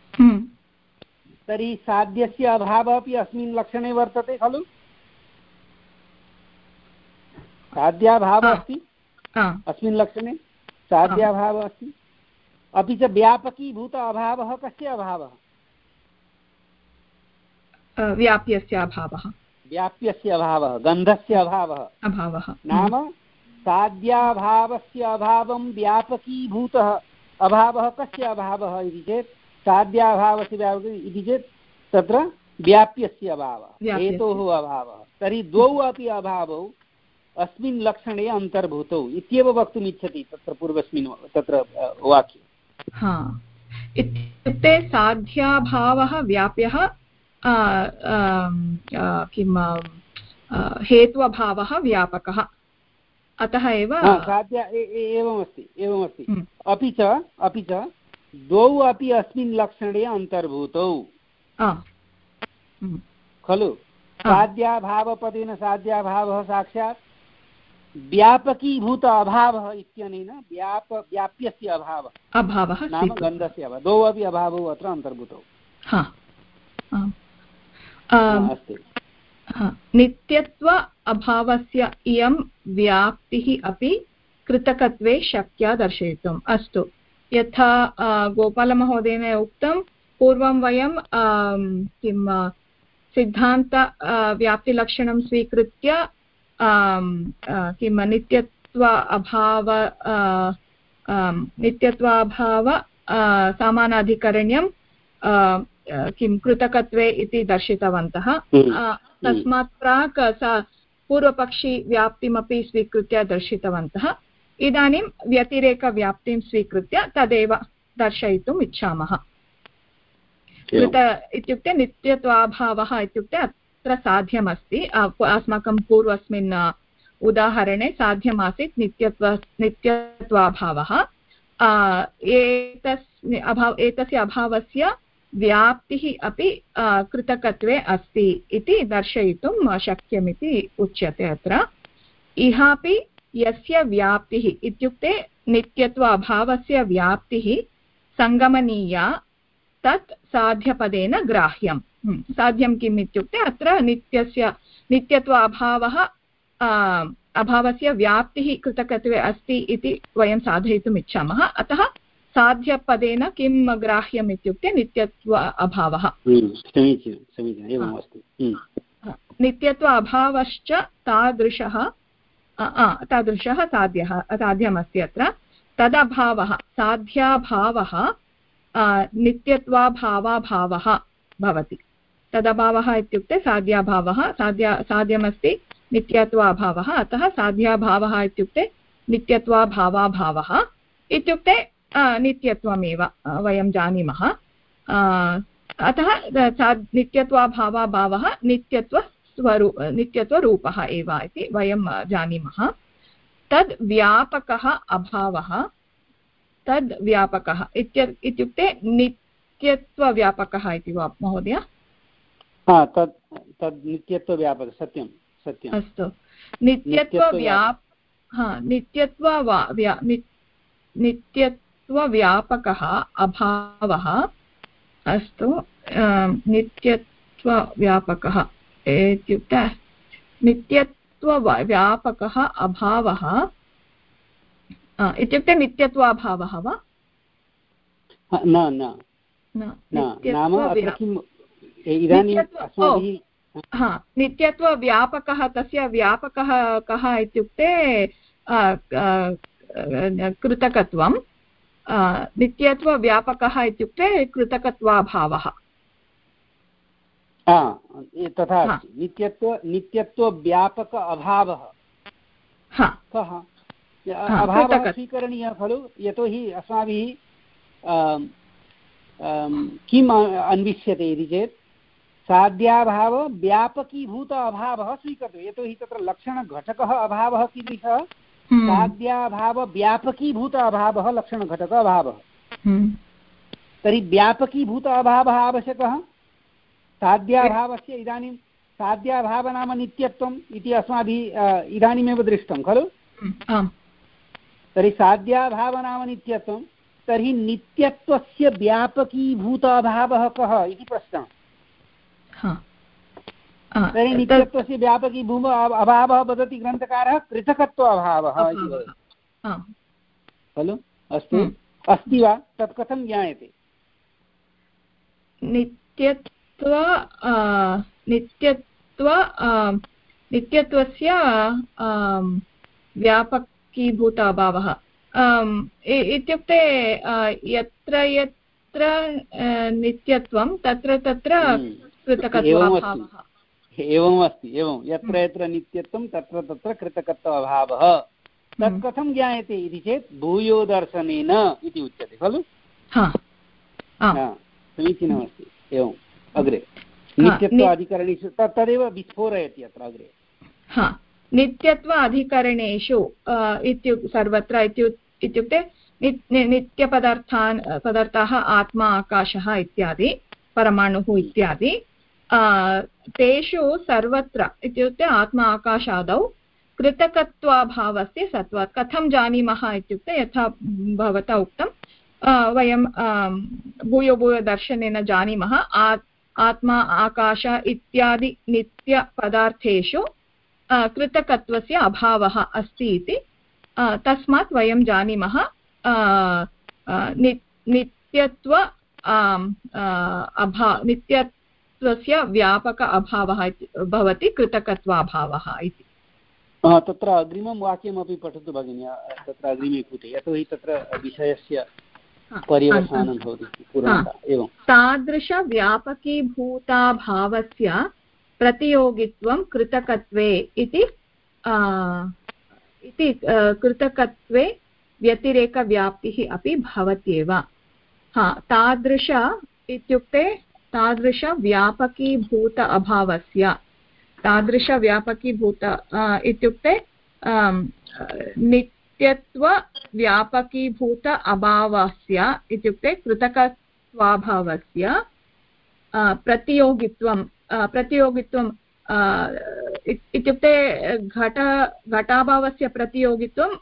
तर्हि साध्यस्य अभावः अपि अस्मिन् लक्षणे वर्तते खलु। साध्याभावः अस्ति अस्मिन् लक्षणे साध्याभावः अस्ति। अपि च व्यापकीभूत अभावः कस्य अभावः? व्याप्यस्य अभावः व्याप्यस्य अभावः गन्धस्य अभावः अभावः नाम साध्याभावस्य अभावं व्यापकीभूतः अभावः कस्य अभावः इति चेत् साध्याभावस्य व्यापकी इति चेत् तत्र व्याप्यस्य अभावः हेतोः अभावः। तर्हि द्वौ अपि अभावौ अस्मिन् लक्षणे अन्तर्भूतौ इत्येव वक्तुम् इच्छति तत्र पूर्वस्मिन् तत्र वाक्ये। हा इत्युक्ते साध्याभावः व्याप्यः किं हेत्वभावः व्यापकः अतः एव साध्या एवमस्ति एवमस्ति। अपि च अपि च द्वौ अपि अस्मिन् लक्षणे अन्तर्भूतौ खलु। साध्याभावपदेन साध्याभावः साक्षात् व्यापकीभूत अभावः इत्यनेन व्याप व्याप्यस्य अभावः अभावः नाम गन्धस्य अभावः द्वौ अपि अभावौ अत्र अन्तर्भूतौ। अस्तु नित्यत्व अभावस्य इयं व्याप्तिः अपि कृतकत्वे शक्या दर्शयितुम्। अस्तु यथा गोपालमहोदयेन उक्तं पूर्वं वयं किं सिद्धान्त व्याप्तिलक्षणं स्वीकृत्य किं नित्यत्व अभाव नित्यत्वाभाव सामानाधिकरण्यं किं कृतकत्वे इति दर्शितवन्तः। तस्मात् प्राक् सा पूर्वपक्षी व्याप्तिमपि स्वीकृत्य दर्शितवन्तः। इदानीं व्यतिरेकव्याप्तिं स्वीकृत्य तदेव दर्शयितुम् इच्छामः। कृत इत्युक्ते नित्यत्वाभावः इत्युक्ते अत्र साध्यमस्ति। अस्माकं पूर्वस्मिन् उदाहरणे साध्यमासीत् नित्यत्व नित्यत्वाभावः। एतस् अभाव एतस्य अभावस्य व्याप्तिः अपि कृतकत्वे अस्ति इति दर्शयितुं शक्यमिति उच्यते अत्र। इहापि यस्य व्याप्तिः इत्युक्ते नित्यत्व अभावस्य व्याप्तिः सङ्गमनीया तत् साध्यपदेन ग्राह्यं। साध्यं किम् इत्युक्ते अत्र नित्यस्य नित्यत्व अभावः अभावस्य व्याप्तिः कृतकत्वे अस्ति इति वयं साधयितुम् इच्छामः। अतः साध्यपदेन किं ग्राह्यम् इत्युक्ते नित्यत्व अभावः। समीचीनं समीचीनम् एवम् अस्ति। नित्यत्व अभावश्च तादृशः तादृशः साध्यः साध्यमस्ति अत्र। तदभावः साध्याभावः नित्यत्वाभावाभावः भवति। तदभावः इत्युक्ते साध्याभावः साध्या साध्यमस्ति नित्यत्वाभावः, अतः साध्याभावः इत्युक्ते नित्यत्वाभावाभावः इत्युक्ते नित्यत्वमेव वयं जानीमः। अतः नित्यत्वाभावाभावः नित्यत्वस्वरू नित्यत्वरूपः एव इति वयं जानीमः। तद् व्यापकः अभावः तद् व्यापकः इत्युक्ते नित्यत्वव्यापकः इति वा महोदय? तद् तद् नित्यत्वव्यापकः सत्यं सत्यम्। अस्तु, नित्यत्वव्याप हा नित्यत्व नित्यत्वव्यापकः अभावः। अस्तु, नित्यत्वव्यापकः इत्युक्ते नित्यत्वव्यापकः अभावः इत्युक्ते नित्यत्वाभावः वा? न न नाम अत्र किम् इदानीम् अस्माभिः हा नित्यत्वव्यापकः तस्य व्यापकः कः इत्युक्ते कृतकत्वं। नित्यत्वव्यापकः इत्युक्ते कृतकत्वाभावः। तथा नित्यत्व नित्यत्वव्यापक अभावः कः? अभावः स्वीकरणीयः खलु, यतोहि अस्माभिः किम् अन्विष्यते इति चेत् साध्याभाव व्यापकीभूत अभावः स्वीकर्तव्यः। यतोहि तत्र लक्षणघटकः अभावः कीदृशः? साध्याभाव व्यापकीभूत अभावः लक्षणघटक अभावः। तर्हि व्यापकीभूत अभावः आवश्यकः। साध्याभावस्य इदानीं साध्याभाव नाम नित्यत्वम् इति अस्माभिः इदानीमेव दृष्टं खलु। तर्हि साध्याभाव नाम नित्यत्वं, तर्हि नित्यत्वस्य व्यापकीभूत अभावः कः इति प्रश्नः। तर्हि नित्यत्वस्य व्यापकीभूत अभावः वदति ग्रन्थकारः कृतकत्व अभावः इति वदति खलु। अस्तु, अस्ति वा? तत् कथं ज्ञायते? नित्यत्व नित्यत्व नित्यत्वस्य व्यापकीभूत अभावः इत्युक्ते यत्र यत्र नित्यत्वं तत्र तत्र कृतकत्वाभावः। एवम् अस्ति, एवं यत्र यत्र नित्यत्वं तत्र तत्र कृतकत्व अभावः। तत् कथं ज्ञायते इति चेत् भूयो दर्शनेन इति उच्यते खलु। समीचीनमस्ति। एवम् अग्रे नित्यत्व अधिकरणेषु तदेव विस्फोरयति अत्र अग्रे। हा नित्यत्व अधिकरणेषु इत्युक्ते सर्वत्र इत्युक्ते नित्यपदार्थान् पदार्थाः आत्मा आकाशः इत्यादि परमाणुः इत्यादि तेषु सर्वत्र इत्युक्ते आत्मा आकाशादौ कृतकत्वाभावस्य सत्त्वात् कथं जानीमः इत्युक्ते यथा भवता उक्तं वयं भूयो भूयो दर्शनेन जानीमः आत्मा आकाश इत्यादि नित्यपदार्थेषु कृतकत्वस्य अभावः अस्ति इति। तस्मात् वयं जानीमः नित्यत्व अभा नित्यत्वस्य व्यापक अभावः भवति कृतकत्वाभावः इति। तत्र अग्रिमं वाक्यमपि पठतु भगिनी, तत्र अग्रिमे कृते, यतोहि तत्र विषयस्य पर्यवसानं भवति पूर्णतः। एवं तादृशव्यापकीभूताभावस्य प्रतियोगित्वं कृतकत्वे इति इति कृतकत्वे व्यतिरेकव्याप्तिः अपि भवत्येव। हा तादृश इत्युक्ते तादृशव्यापकीभूत अभावस्य तादृशव्यापकीभूत इत्युक्ते नित्यत्वव्यापकीभूत अभावस्य इत्युक्ते कृतकत्वाभावस्य प्रतियोगित्वं प्रतियोगित्वं इत्युक्ते घट घटाभावस्य प्रतियोगित्वं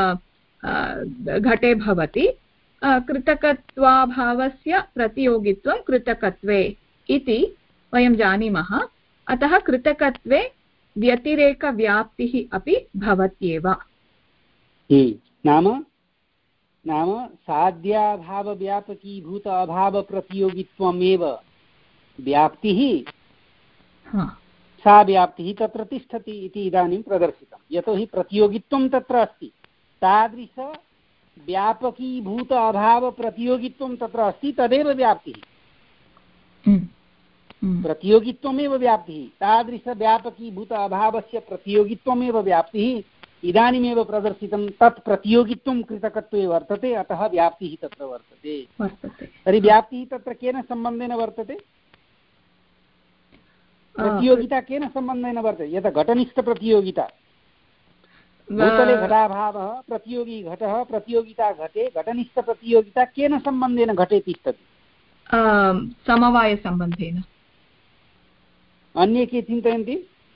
घटे भवति, कृतकत्वाभावस्य प्रतियोगित्वं कृतकत्वे इति वयं जानीमः। अतः कृतकत्वे व्यतिरेकव्याप्तिः अपि भवत्येव। नाम नाम साध्याभावव्यापकीभूत अभावप्रतियोगित्वमेव व्याप्तिः, सा व्याप्तिः तत्र तिष्ठति इति इदानीं प्रदर्शितं। यतोहि प्रतियोगित्वं तत्र अस्ति, तादृश व्यापकीभूत अभावप्रतियोगित्वं तत्र अस्ति, तदेव व्याप्तिः। प्रतियोगित्वमेव व्याप्तिः, तादृशव्यापकीभूत अभावस्य प्रतियोगित्वमेव व्याप्तिः इदानीमेव प्रदर्शितं। तत् प्रतियोगित्वं कृतकत्वे वर्तते, अतः व्याप्तिः तत्र वर्तते। तर्हि व्याप्तिः तत्र केन सम्बन्धेन वर्तते? प्रतियोगिता केन सम्बन्धेन वर्तते? यथा घटनिष्ठप्रतियोगिता, भूतले घटाभावः, प्रतियोगी घटः, प्रतियोगिता घटे, घटनिष्ठप्रतियोगिता केन सम्बन्धेन घटे तिष्ठति? समवायसम्बन्धेन। अन्ये के चिन्तयन्ति?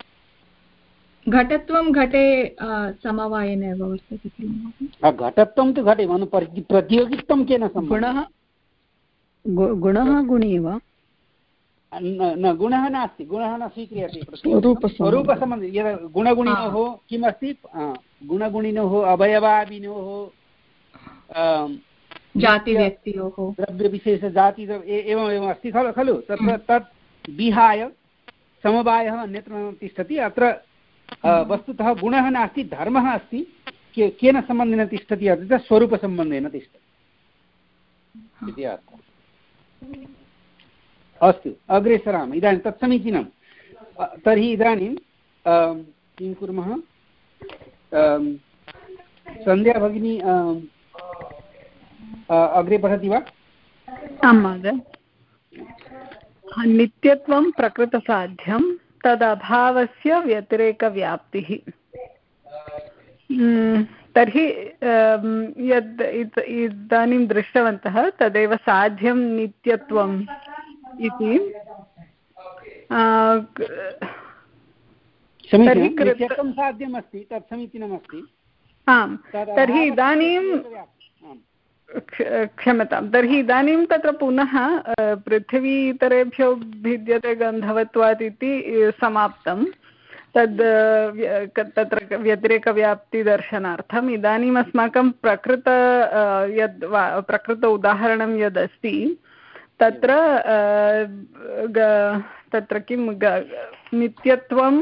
घटत्वं घटे समवायेन एव वर्तते खलु। घटत्वं तु घटे, प्रतियोगित्वं केन सम्बन्धः? गुणः गुणी वा? न, गुणः नास्ति, गुणः न स्वीक्रियते। स्वरूपसम्बन्धे यदा गुणगुणिनोः किम् अस्ति? गुणगुणिनोः अवयवादिनोः जातिव्यक्त्योः द्रव्यविशेषजाति एवम् एवम् अस्ति खलु खलु तत्र तत् विहाय समवायः अन्यत्र तिष्ठति। अत्र वस्तुतः गुणः नास्ति, धर्मः अस्ति। के केन सम्बन्धेन तिष्ठति? अत्र स्वरूपसम्बन्धेन तिष्ठति इति अर्थः। अस्तु, अग्रे सरामः। इदानीं तत् समीचीनं। तर्हि इदानीं किं कुर्मः? सन्ध्या भगिनी अग्रे पठति वा? आं महोदय। नित्यत्वं प्रकृतसाध्यं तदभावस्य व्यतिरेकव्याप्तिः। तर्हि यद् इदानीं दृष्टवन्तः तदेव साध्यं नित्यत्वम् इति। नित्यत्वं साध्यमस्ति, तत् समीचीनमस्ति। आम्, तर्हि इदानीं क्षम्यतां, तर्हि इदानीं तत्र पुनः पृथिवी इतरेभ्यो भिद्यते गन्धवत्वात् इति समाप्तं। तद् तत्र व्यतिरेकव्याप्तिदर्शनार्थम् इदानीम् अस्माकं प्रकृत यद् प्रकृत उदाहरणं यदस्ति तत्र तत्र किं नित्यत्वं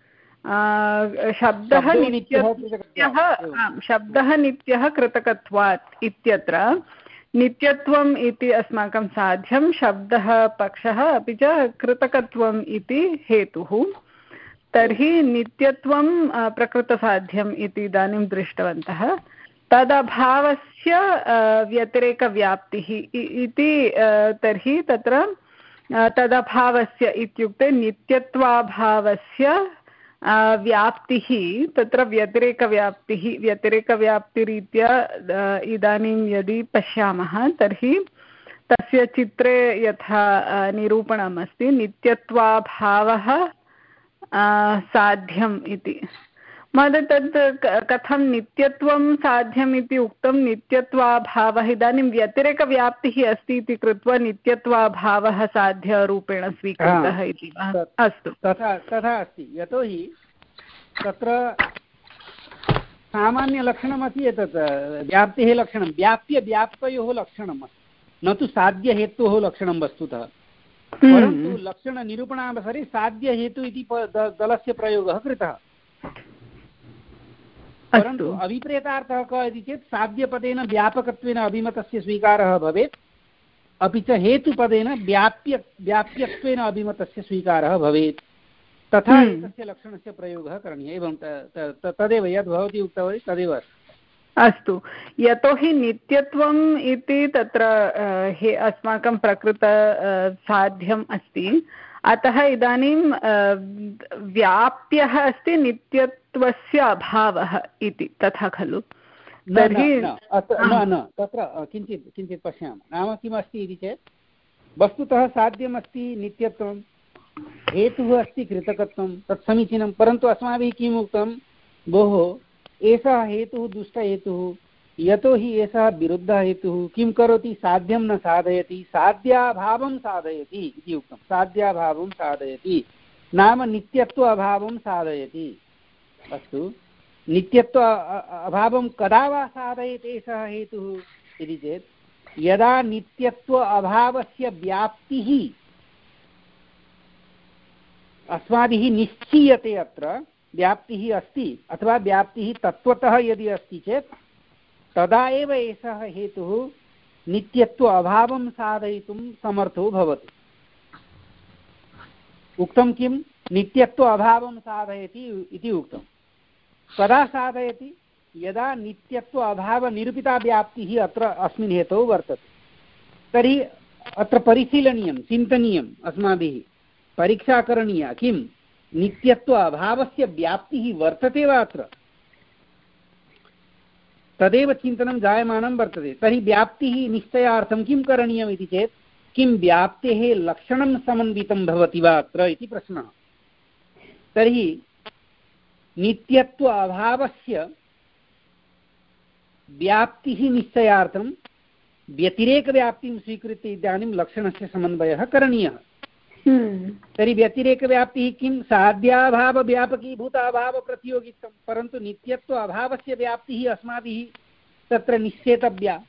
शब्दः नित्यः शब्दः नित्यः कृतकत्वात् इत्यत्र नित्यत्वम् इति अस्माकं साध्यं, शब्दः पक्षः, अपि च कृतकत्वम् इति हेतुः। तर्हि नित्यत्वं प्रकृतसाध्यम् इति इदानीं दृष्टवन्तः। तदभावस्य व्यतिरेकव्याप्तिः इति तर्हि तत्र तदभावस्य इत्युक्ते नित्यत्वाभावस्य व्याप्तिः तत्र व्यतिरेकव्याप्तिः व्यतिरेकव्याप्तिरीत्या इदानीं यदि पश्यामः तर्हि तस्य चित्रे यथा निरूपणमस्ति नित्यत्वाभावः साध्यम् इति। महोदय, तत् कथं नित्यत्वं साध्यम् इति उक्तं? नित्यत्वाभावः इदानीं व्यतिरेकव्याप्तिः अस्ति इति कृत्वा नित्यत्वाभावः साध्यरूपेण स्वीकृतः इति वा? अस्तु, तथा तथा अस्ति। यतोहि तत्र सामान्यलक्षणमस्ति एतत् व्याप्तेः लक्षणं, व्याप्य व्याप्तयोः लक्षणम् अस्ति, न तु साध्यहेतोः लक्षणं वस्तुतः। परन्तु लक्षणनिरूपणावसरे साध्यहेतु इति दलस्य प्रयोगः कृतः। परन्तु अभिप्रेतार्थः कः इति चेत् साध्यपदेन व्यापकत्वेन अभिमतस्य स्वीकारः भवेत्, अपि च हेतुपदेन व्याप्य व्याप्यत्वेन अभिमतस्य स्वीकारः भवेत्। तथा एतस्य लक्षणस्य प्रयोगः करणीयः। एवं तदेव यद् भवती उक्तवती तदेव अस्ति। अस्तु, यतोहि नित्यत्वम् इति तत्र हे अस्माकं प्रकृत साध्यम् अस्ति, अतः इदानीं व्याप्यः अस्ति नित्यत्वस्य अभावः इति, तथा खलु? तर्हि न न तत्र किञ्चित् किञ्चित् पश्यामः। नाम किमस्ति इति चेत् वस्तुतः साध्यमस्ति नित्यत्वं, हेतुः अस्ति कृतकत्वं, तत् समीचीनं। परन्तु अस्माभिः किम् उक्तं, भोः एषः हेतुः दुष्टहेतुः, यतोहि एषः विरुद्धः हेतुः किं करोति, साध्यं न साधयति, साध्याभावं साधयति इति उक्तं। साध्याभावं साधयति नाम नित्यत्व अभावं साधयति। अस्तु, नित्यत्व अभावं कदा वा साधयति एषः हेतुः इति चेत्, यदा नित्यत्व अभावस्य व्याप्तिः अस्माभिः निश्चीयते, अत्र व्याप्तिः अस्ति अथवा व्याप्तिः तत्त्वतः यदि अस्ति चेत् तदा एव एषः हेतुः नित्यत्व अभावं साधयितुं समर्थो भवति। उक्तं किं, नित्यत्व अभावं साधयति इति उक्तं। कदा साधयति, यदा नित्यत्व अभावनिरूपिता व्याप्तिः अत्र अस्मिन् हेतौ वर्तते। तर्हि अत्र परिशीलनीयं, चिन्तनीयम्, अस्माभिः परीक्षा करणीया, किं नित्यत्व अभावस्य व्याप्तिः वर्तते वा अत्र, तदेव चिन्तनं जायमानं वर्तते। तर्हि व्याप्तिः निश्चयार्थं किं करणीयम् इति चेत्, किं व्याप्तेः लक्षणं समन्वितं भवति वा अत्र इति प्रश्नः। तर्हि नित्यत्व अभावस्य व्याप्तिः निश्चयार्थं व्यतिरेकव्याप्तिं स्वीकृत्य इदानीं लक्षणस्य समन्वयः करणीयः। तर्हि व्यतिरेकव्याप्तिः किं, साध्याभावव्यापकीभूत अभावप्रतियोगित्वं, परन्तु नित्यत्व अभावस्य व्याप्तिः अस्माभिः तत्र निश्चेतव्या।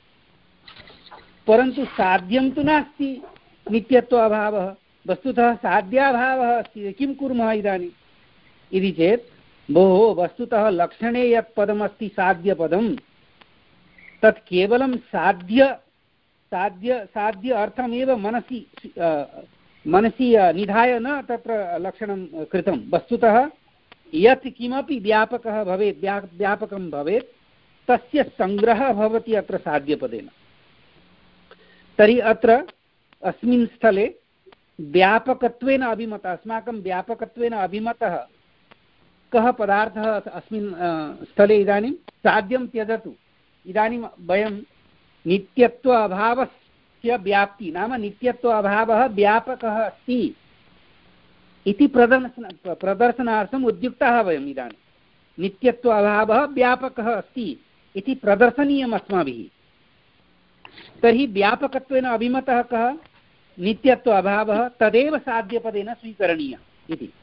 परन्तु साध्यं तु नास्ति नित्यत्व अभावः, वस्तुतः साध्याभावः अस्ति। किं कुर्मः इदानीम् इति चेत्, भोः वस्तुतः लक्षणे यत् पदमस्ति साध्यपदं, तत् केवलं साध्य साध्य साध्य अर्थमेव मनसि मनसि निधाय न तत्र लक्षणं कृतं। वस्तुतः यत् किमपि व्यापकः भवेत्, व्या व्यापकं भवेत्, तस्य सङ्ग्रहः भवति अत्र साध्यपदेन। तर्हि अत्र अस्मिन् स्थले व्यापकत्वेन अभिमतः, अस्माकं व्यापकत्वेन अभिमतः कः पदार्थः अस्मिन् स्थले इदानीं, साध्यं त्यजतु। इदानीं वयं नित्यत्व अभावस्य व्याप्ति नाम नित्यत्व अभावः व्यापकः अस्ति इति प्रदर्शन प्रदर्शनार्थम् उद्युक्ताः वयम्। इदानीं नित्यत्व अभावः व्यापकः अस्ति इति प्रदर्शनीयम् अस्माभिः। तर्हि व्यापकत्वेन अभिमतः कः, नित्यत्व अभावः, तदेव साध्यपदेन स्वीकरणीयः इति।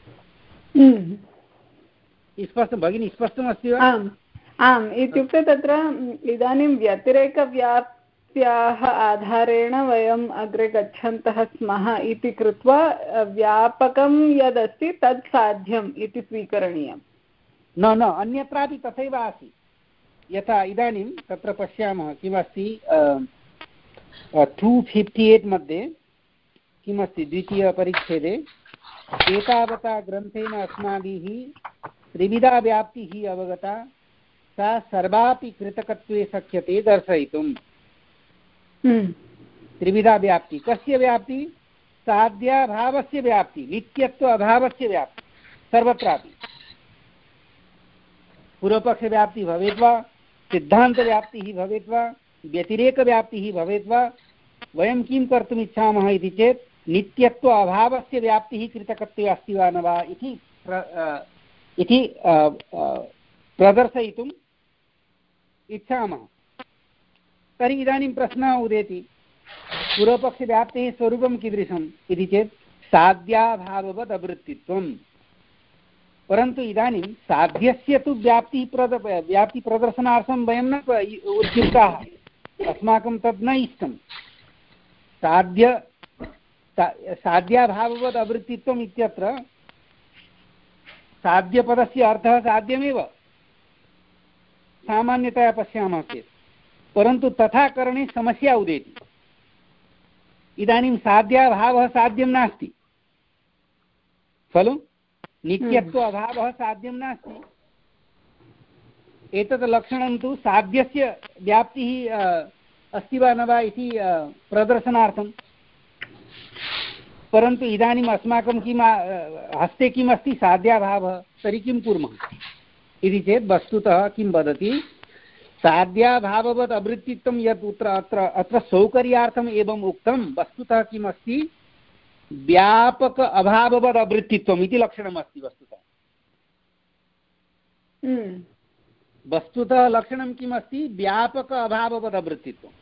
स्पष्टं भगिनी, स्पष्टमस्ति वा? आम् आम्, इत्युक्ते तत्र इदानीं व्यतिरेकव्याप्त्याः आधारेण वयम् अग्रे गच्छन्तः स्मः इति कृत्वा व्यापकं यदस्ति तत् साध्यम् इति स्वीकरणीयं। न न अन्यत्रापि तथैव आसीत्। यथा इदानीं तत्र पश्यामः किमस्ति, टु फिफ्टि एट् मध्ये किमस्ति, द्वितीयपरिच्छेदे, एतावता ग्रन्थेन अस्माभिः त्रिविधा व्याप्तिः अवगता, सा सर्वापि कृतकत्वे शक्यते दर्शयितुं। त्रिविधा व्याप्ति, कस्य व्याप्ति, साध्याभावस्य व्याप्ति, नित्यत्व अभावस्य व्याप्ति, सर्वत्रापि। पूर्वपक्षव्याप्तिः भवेत् वा, सिद्धान्तव्याप्तिः भवेत् वा, व्यतिरेकव्याप्तिः भवेत् वा, वयं किं कर्तुम् इच्छामः इति चेत् नित्यत्व अभावस्य व्याप्तिः कृतकत्वे अस्ति वा न वा इति इति प्रदर्शयितुम् इच्छामः। तर्हि इदानीं प्रश्नः उदेति, पूर्वपक्षव्याप्तेः स्वरूपं कीदृशम् इति चेत् साध्याभाववद् अवृत्तित्वम्। परन्तु इदानीं साध्यस्य तु व्याप्तिः प्रद व्याप्तिप्रदर्शनार्थं वयं न उद्युक्ताः, अस्माकं तद् न इष्टं। साध्य साध्याभाववद् अवृत्तित्वम् इत्यत्र साध्यपदस्य अर्थः साध्यमेव सामान्यतया पश्यामः चेत्, परन्तु तथा करणे समस्या उदेति। इदानीं साध्याभावः साध्यं नास्ति खलु, नित्यत्व अभावः साध्यं नास्ति। एतत् लक्षणं तु साध्यस्य व्याप्तिः अस्ति वा न वा इति प्रदर्शनार्थं। परन्तु इदानीम् अस्माकं किं हस्ते किम् अस्ति, साध्याभावः। तर्हि किं कुर्मः इति चेत् वस्तुतः किं वदति, साध्याभाववद् अवृत्तित्वं यत् उत्र अत्र अत्र सौकर्यार्थम् एवम् उक्तं वस्तुतः किमस्ति व्यापक अभाववद् अवृत्तित्वम् इति लक्षणमस्ति वस्तुतः वस्तुतः लक्षणं किमस्ति व्यापक अभाववद् अवृत्तित्वं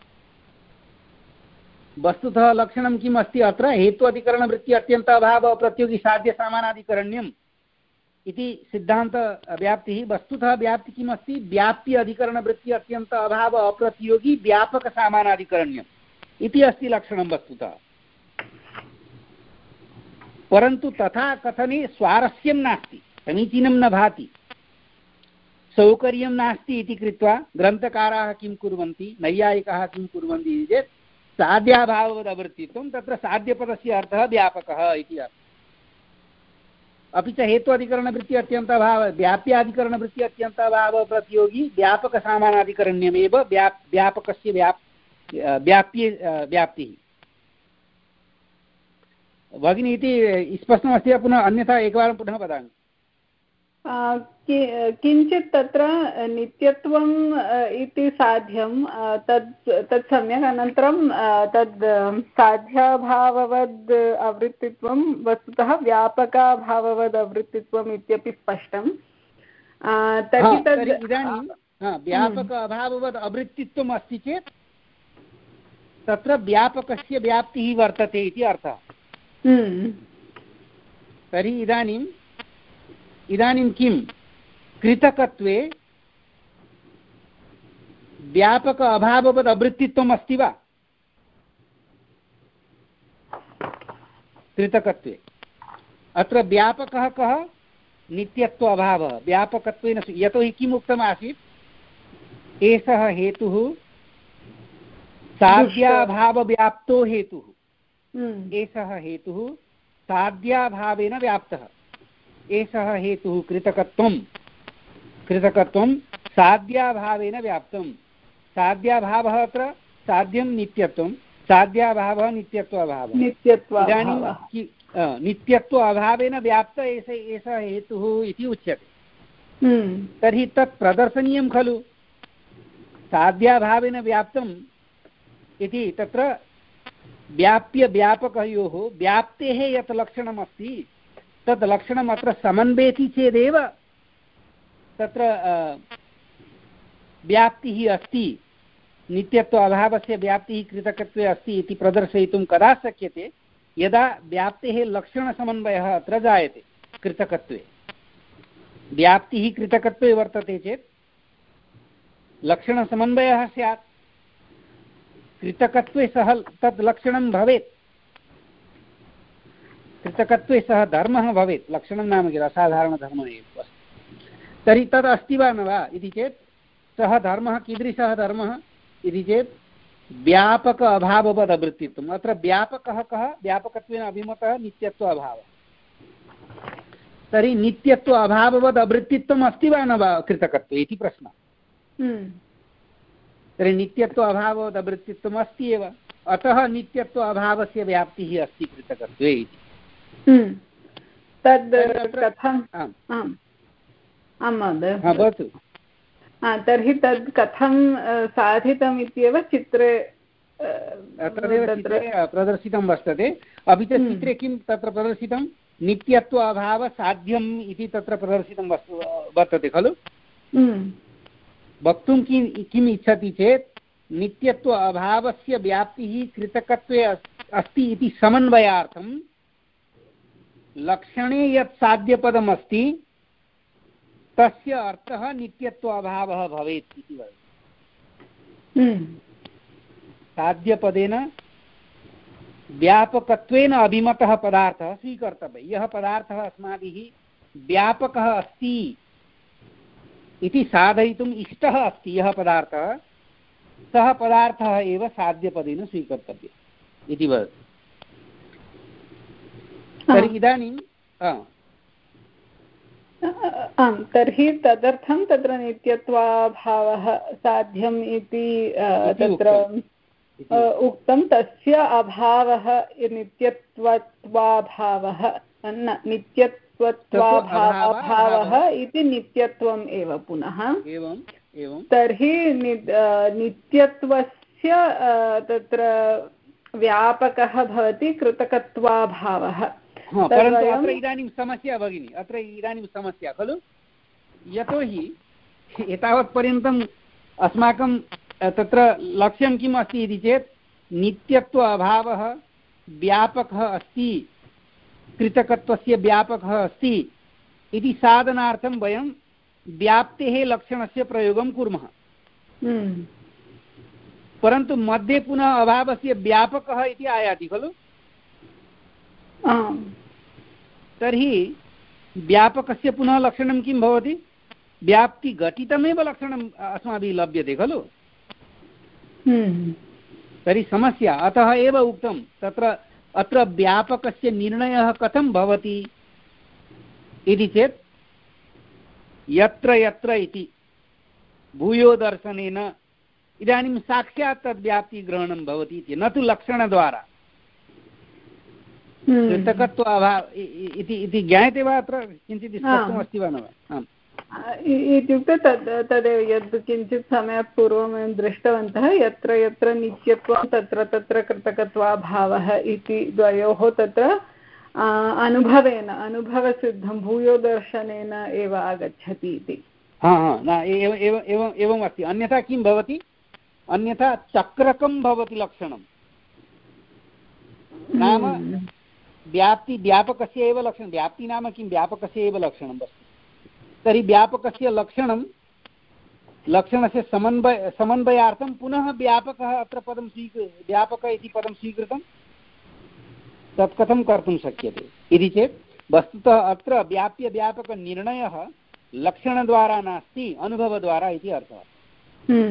वस्तुतः लक्षणं किम् अस्ति अत्र हेतु अधिकरणवृत्ति अत्यन्त अभाव प्रतियोगी साध्य सामानाधिकरण्यम् इति सिद्धान्त व्याप्तिः वस्तुतः व्याप्ति किम् अस्ति व्याप्य अधिकरणवृत्ति अत्यन्त अभाव अप्रतियोगी व्यापक सामानाधिकरण्यम् इति अस्ति लक्षणं वस्तुतः परन्तु तथा कथने स्वारस्यं नास्ति समीचीनं न भाति सौकर्यं नास्ति इति कृत्वा ग्रन्थकाराः किं कुर्वन्ति नैयायिकाः किं कुर्वन्ति चेत् साध्याभाववदवृत्तित्वं तत्र साध्यपदस्य अर्थः व्यापकः इति अर्थः अपि च हेतु अधिकरणवृत्ति अत्यन्ताभाव व्याप्याधिकरणवृत्ति अत्यन्ताभाव प्रतियोगी व्यापकसामानाधिकरण्यमेव व्याप व्यापकस्य व्याप व्याप्ये व्याप्तिः भगिनी इति स्पष्टमस्ति वा पुनः अन्यथा एकवारं पुनः वदामि किञ्चित् तत्र नित्यत्वम् इति साध्यं तत् तत् सम्यक् अनन्तरं तद् साध्याभाववद् अवृत्तित्वं वस्तुतः व्यापकाभाववद् अवृत्तित्वम् इत्यपि स्पष्टं तर्हि तद् इदानीं व्यापक अभाववद् अवृत्तित्वम् अस्ति चेत् तत्र व्यापकस्य व्याप्तिः वर्तते इति अर्थः तर्हि इदानीं इदानीं किं कृतकत्वे व्यापक अभाववद् अवृत्तित्वम् अस्ति वा कृतकत्वे अत्र व्यापकः कः नित्यत्व अभावः व्यापकत्वेन यतोहि किम् उक्तमासीत् एषः हेतुः साध्याभावव्याप्तो हेतुः एषः हेतुः साध्याभावेन व्याप्तः एषः हेतुः कृतकत्वं कृतकत्वं साध्याभावेन व्याप्तं साध्याभावः अत्र साध्यं नित्यत्वं साध्याभावः नित्यत्वाभावः इदानीं नित्यत्व अभावेन व्याप्त एष एषः हेतुः इति उच्यते तर्हि तत् प्रदर्शनीयं खलु साध्याभावेन व्याप्तम् इति तत्र व्याप्य व्यापकयोः व्याप्तेः यत् लक्षणमस्ति तद् लक्षणम् अत्र समन्वयति चेदेव तत्र व्याप्तिः अस्ति नित्यत्व अभावस्य व्याप्तिः कृतकत्वे अस्ति इति प्रदर्शयितुं कदा शक्यते यदा व्याप्तेः लक्षणसमन्वयः अत्र जायते कृतकत्वे व्याप्तिः कृतकत्वे वर्तते चेत् लक्षणसमन्वयः स्यात् कृतकत्वे सह तत् लक्षणं भवेत् कृतकत्वे सह धर्मः भवेत् लक्षणं नाम किल असाधारणधर्मः एव अस्ति तर्हि तद् अस्ति वा न वा इति चेत् सः धर्मः कीदृशः धर्मः इति चेत् व्यापक अभाववद् अवृत्तित्वम् अत्र व्यापकः कः व्यापकत्वेन अभिमतः नित्यत्व अभावः तर्हि नित्यत्व अभाववद् अवृत्तित्वम् अस्ति वा न वा कृतकत्वे इति प्रश्नः तर्हि नित्यत्व अभाववद् अवृत्तित्वम् अस्ति एव अतः नित्यत्व अभावस्य व्याप्तिः अस्ति कृतकत्वे इति तद् कथम् आम् आं महोदय भवतु तर्हि तद् कथं साधितम् इत्येव चित्रे तदेव चित्रे प्रदर्शितं वर्तते अपि च चित्रे किं तत्र प्रदर्शितं नित्यत्व अभाव साध्यम् इति तत्र प्रदर्शितं वर्तते खलु वक्तुं किं किम् इच्छति चेत् नित्यत्व अभावस्य व्याप्तिः कृतकत्वे अस्ति इति समन्वयार्थं लक्षणे यत् साध्यपदम् अस्ति तस्य अर्थः नित्यत्व अभावः भवेत् इति वदति साध्यपदेन व्यापकत्वेन अभिमतः पदार्थः स्वीकर्तव्यः यः पदार्थः अस्माभिः व्यापकः अस्ति इति साधयितुम् इष्टः अस्ति यः पदार्थः सः पदार्थः एव साध्यपदेन स्वीकर्तव्यः इति वदति तर्हि इदानीं आम् तर्हि तदर्थं तत्र नित्यत्वाभावः साध्यम् इति तत्र उक्तं तस्य अभावः नित्यत्वाभावः न नित्यत्वाभावः इति नित्यत्वम् एव पुनः एवं तर्हि नित्यत्वस्य तत्र व्यापकः भवति कृतकत्वाभावः। परन्तु अत्र इदानीं समस्या भगिनी, अत्र इदानीं समस्या खलु, यतोहि एतावत्पर्यन्तम् अस्माकं तत्र लक्ष्यं किम् अस्ति इति चेत् नित्यत्व अभावः व्यापकः अस्ति, कृतकत्वस्य व्यापकः अस्ति इति साधनार्थं वयं व्याप्तेः लक्षणस्य प्रयोगं कुर्मः। परन्तु मध्ये पुनः अभावस्य व्यापकः इति आयाति खलु, तर्हि व्यापकस्य पुनः लक्षणं किं भवति? व्याप्तिघटितमेव लक्षणम् अस्माभिः लभ्यते खलु। तर्हि समस्या, अतः एव उक्तं तत्र अत्र व्यापकस्य निर्णयः कथं भवति इति चेत् यत्र यत्र इति भूयो दर्शनेन इदानीं साक्षात् तद्व्याप्तिग्रहणं भवति इति, न तु लक्षणद्वारा। कृतकत्व अभाव इति ज्ञायते वा? अत्र किञ्चित् स्पष्टमस्ति वा न वा? इत्युक्ते तद् तदेव यद् किञ्चित् समयात् पूर्वं वयं दृष्टवन्तः, यत्र यत्र नित्यत्वं तत्र तत्र कृतकत्वाभावः इति द्वयोः तत्र अनुभवेन अनुभवसिद्धं भूयोदर्शनेन एव आगच्छति इति। हा हा एवम् एवम् अस्ति। अन्यथा किं भवति? अन्यथा चक्रकं भवति लक्षणं, नाम व्याप्ति व्यापकस्य एव लक्षणं। व्याप्ति नाम किं? व्यापकस्य एव लक्षणं वस्तु। तर्हि व्यापकस्य लक्षणं लक्षणस्य समन्वय समन्वयार्थं पुनः व्यापकः अत्र पदं स्वीकृ व्यापक इति पदं स्वीकृतं, तत् कथं कर्तुं शक्यते इति चेत् वस्तुतः अत्र व्याप्यव्यापकनिर्णयः लक्षणद्वारा नास्ति, अनुभवद्वारा इति अर्थः।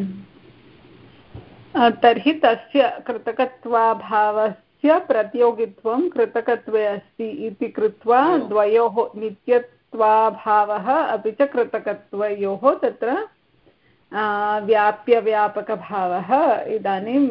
तर्हि तस्य कृतकत्वाभावस्य प्रतियोगित्वं कृतकत्वे अस्ति इति कृत्वा द्वयोः नित्यत्वाभावः अपि च कृतकत्वयोः तत्र व्याप्यव्यापकभावः इदानीम्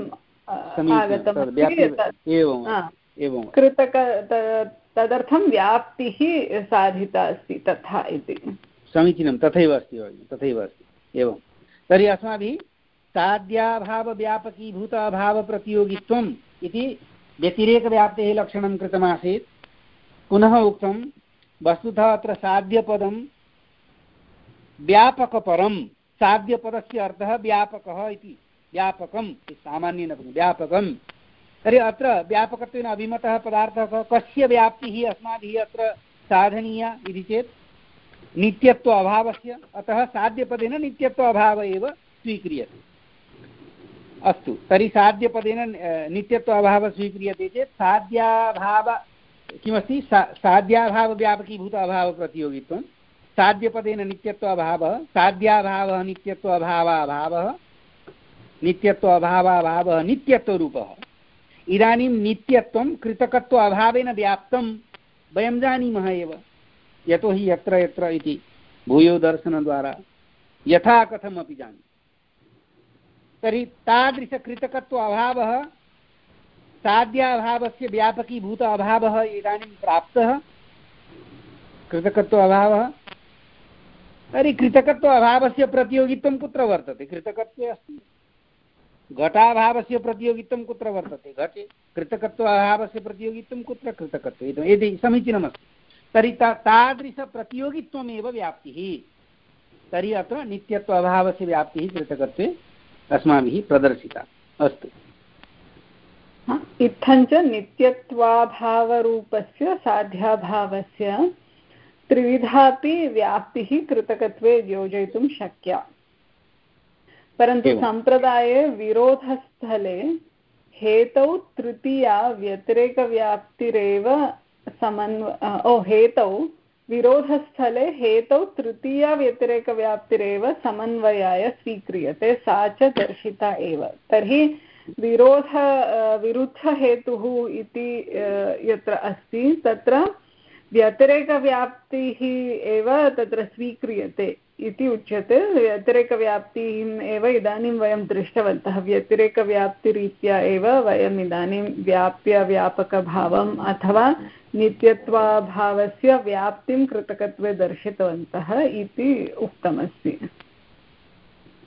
आगतम्। कृतक तदर्थं व्याप्तिः साधिता अस्ति तथा इति। समीचीनं, तथैव अस्ति भगिनि, तथैव अस्ति। एवं तर्हि अस्माभिः साध्याभावव्यापकीभूत अभावप्रतियोगित्वम् इति व्यतिरेकव्याप्तेः लक्षणं कृतमासीत्। पुनः उक्तं वस्तुतः अत्र साध्यपदं व्यापकपरं, साध्यपदस्य अर्थः व्यापकः इति, व्यापकं सामान्येन व्यापकं। तर्हि अत्र व्यापकत्वेन अभिमतः पदार्थः कस्य व्याप्तिः अस्माभिः अत्र साधनीया इति चेत् नित्यत्व अभावस्य। अतः साध्यपदेन नित्यत्व अभावः एव स्वीक्रियते। अस्तु, तर्हि साध्यपदेन नित्यत्व अभावः स्वीक्रियते चेत् साध्याभाव किमस्ति? सा साध्याभावव्यापकीभूत अभावप्रतियोगित्वं। साध्यपदेन नित्यत्व अभावः, साध्याभावः नित्यत्व अभावाभावः, नित्यत्व अभावाभावः नित्यत्वरूपः। इदानीं नित्यत्वं कृतकत्व अभावेन व्याप्तं वयं जानीमः एव, यतोहि यत्र यत्र इति भूयो दर्शनद्वारा यथा कथमपि जानीमः। तर्हि तादृशकृतकत्व अभावः साध्याभावस्य व्यापकीभूत अभावः इदानीं प्राप्तः, कृतकत्व अभावः। तर्हि कृतकत्व अभावस्य प्रतियोगित्वं कुत्र वर्तते? कृतकत्वे अस्ति। घटाभावस्य प्रतियोगित्वं कुत्र वर्तते? घटे। कृतकत्व अभावस्य प्रतियोगित्वं कुत्र? कृतकत्वे। यदि समीचीनमस्ति तर्हि तादृशप्रतियोगित्वमेव व्याप्तिः। तर्हि अत्र नित्यत्व अभावस्य व्याप्तिः कृतकत्वे अस्माभिः प्रदर्शिता। अस्तु, इत्थञ्च नित्यत्वाभावरूपस्य साध्याभावस्य त्रिविधापि व्याप्तिः कृतकत्वे योजयितुं शक्या। परन्तु सम्प्रदाये विरोधस्थले हेतौ तृतीया व्यतिरेकव्याप्तिरेव समन्व ओ हेतौ विरोधस्थले हेतौ तृतीया व्यतिरेकव्याप्तिरेव समन्वयाय स्वीक्रियते, सा च दर्शिता एव। तर्हि विरोध विरुद्धहेतुः इति यत्र अस्ति तत्र व्यतिरेकव्याप्तिः एव तत्र स्वीक्रियते इति उच्यते। व्यतिरेकव्याप्तिम् एव इदानीं वयं दृष्टवन्तः। व्यतिरेकव्याप्तिरीत्या एव वयम् इदानीं व्याप्यव्यापकभावम् अथवा नित्यत्वाभावस्य व्याप्तिं कृतकत्वे दर्शितवन्तः इति उक्तमस्ति।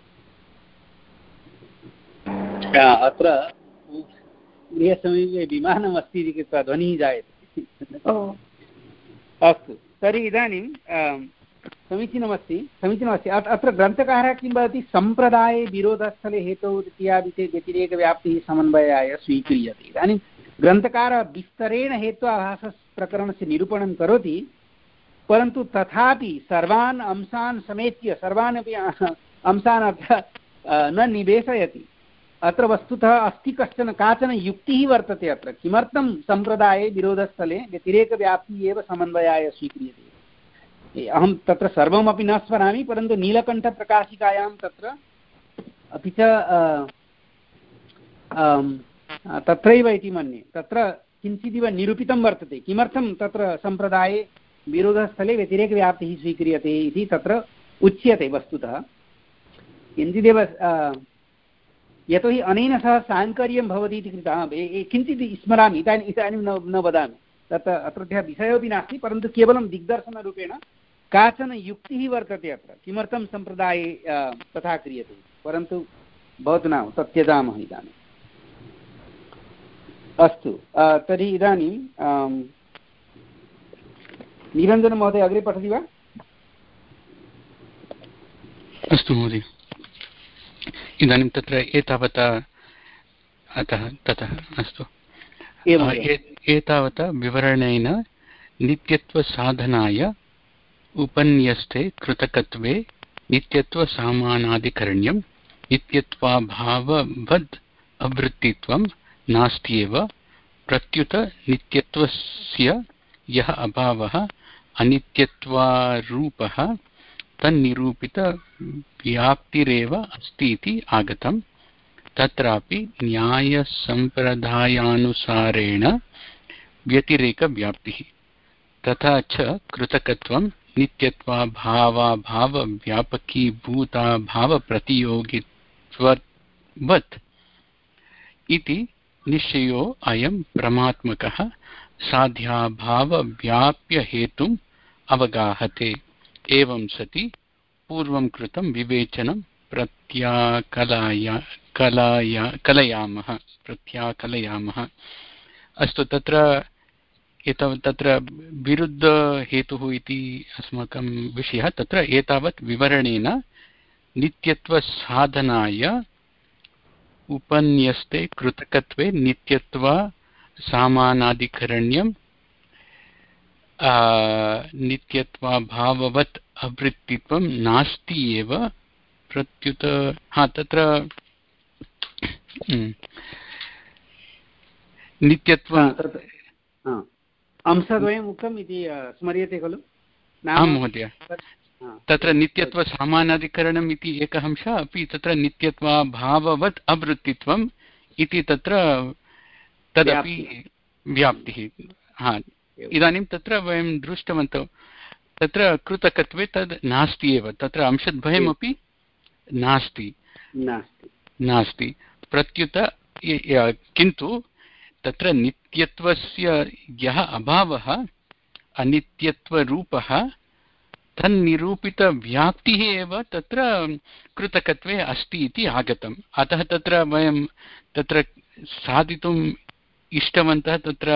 अत्र गृहसमीपे विमानम् अस्ति इति कृत्वा ध्वनिः जायते। अस्तु, तर्हि इदानीं समीचीनमस्ति समीचीनमस्ति अत्र ग्रन्थकारः किं वदति, सम्प्रदाये विरोधस्थले हेतौ तृतीयाविषये व्यतिरेकव्याप्तिः समन्वयाय स्वीक्रियते। इदानीं ग्रन्थकारः विस्तरेण हेत्वाभासप्रकरणस्य निरूपणं करोति, परन्तु तथापि सर्वान् अंशान् समेत्य सर्वान् अपि अंशान् अत्र न निवेशयति। अत्र वस्तुतः अस्ति कश्चन काचन युक्तिः वर्तते अत्र, किमर्थं सम्प्रदाये विरोधस्थले व्यतिरेकव्याप्तिः एव समन्वयाय स्वीक्रियते। अहं तत्र सर्वमपि न स्मरामि, परन्तु नीलकण्ठप्रकाशिकायां तत्र अपि च तत्रैव इति मन्ये तत्र किञ्चिदिव निरूपितं वर्तते, किमर्थं तत्र सम्प्रदाये विरोधस्थले व्यतिरेकव्याप्तिः स्वीक्रियते इति तत्र उच्यते। वस्तुतः किञ्चिदेव यतोहि अनेन सह साङ्कर्यं भवति इति कृत्वा किञ्चित् स्मरामि, इदानीम् इदानीं न न वदामि, तत् अत्रत्यः विषयोऽपि नास्ति, परन्तु केवलं दिग्दर्शनरूपेण काचन युक्तिः वर्तते अत्र, किमर्थं सम्प्रदाये तथा क्रियते। परन्तु भवतु नाम तत् त्यजामः इदानीम्। अस्तु, तर्हि इदानीं निरञ्जनमहोदय अग्रे पठति वा? अस्तु महोदय, इदानीं तत्र एतावता अतः ततः अस्तु एतावता विवरणेन नित्यत्वसाधनाय उपन्यस्ते कृतकत्वे नित्यत्वसामानाधिकरण्यं नित्यत्वाभाववद् अवृत्तित्वं नास्त्येव, प्रत्युत नित्यत्वस्य यः अभावः अनित्यत्वारूपः तन्निरूपितव्याप्तिरेव अस्ति इति आगतम्। तत्रापि न्यायसम्प्रदायानुसारेण व्यतिरेकव्याप्तिः तथा च कृतकत्वं नित्यत्वाभावभावव्यापकीभूताभावप्रतियोगित्ववत् इति निश्चयो अयं परमात्मकः साध्याभावव्याप्यहेतुम् अवगाहते। एवं सति पूर्वं कृतं विवेचनं प्रत्याकलया कलया कलयामः प्रत्याकलयामः अस्तु, तत्र एतावत् तत्र विरुद्धहेतुः इति अस्माकं विषयः। तत्र एतावत् विवरणेन नित्यत्वसाधनाय उपन्यस्ते कृतकत्वे नित्यत्व सामानाधिकरण्यं नित्यत्वाभाववत् अवृत्तित्वं नास्ति एव, प्रत्युत हा तत्र नित्यत्वं अंशद्वयम् उक्तम् इति स्मर्यते खलु? आं महोदय, तत्र नित्यत्वसामानाधिकरणम् इति एकः अंशः, अपि तत्र नित्यत्वाभाववत् अवृत्तित्वम् इति तत्र तदपि व्याप्तिः। हा, इदानीं तत्र वयं दृष्टवन्तौ तत्र कृतकत्वे तद् नास्ति एव, तत्र अंशद्वयमपि नास्ति नास्ति प्रत्युत, किन्तु तत्र नित्यत्वस्य यः अभावः अनित्यत्वरूपः तन्निरूपितव्याप्तिः एव तत्र कृतकत्वे अस्ति इति आगतम्। अतः तत्र वयं तत्र साधितुम् इष्टवन्तः तत्र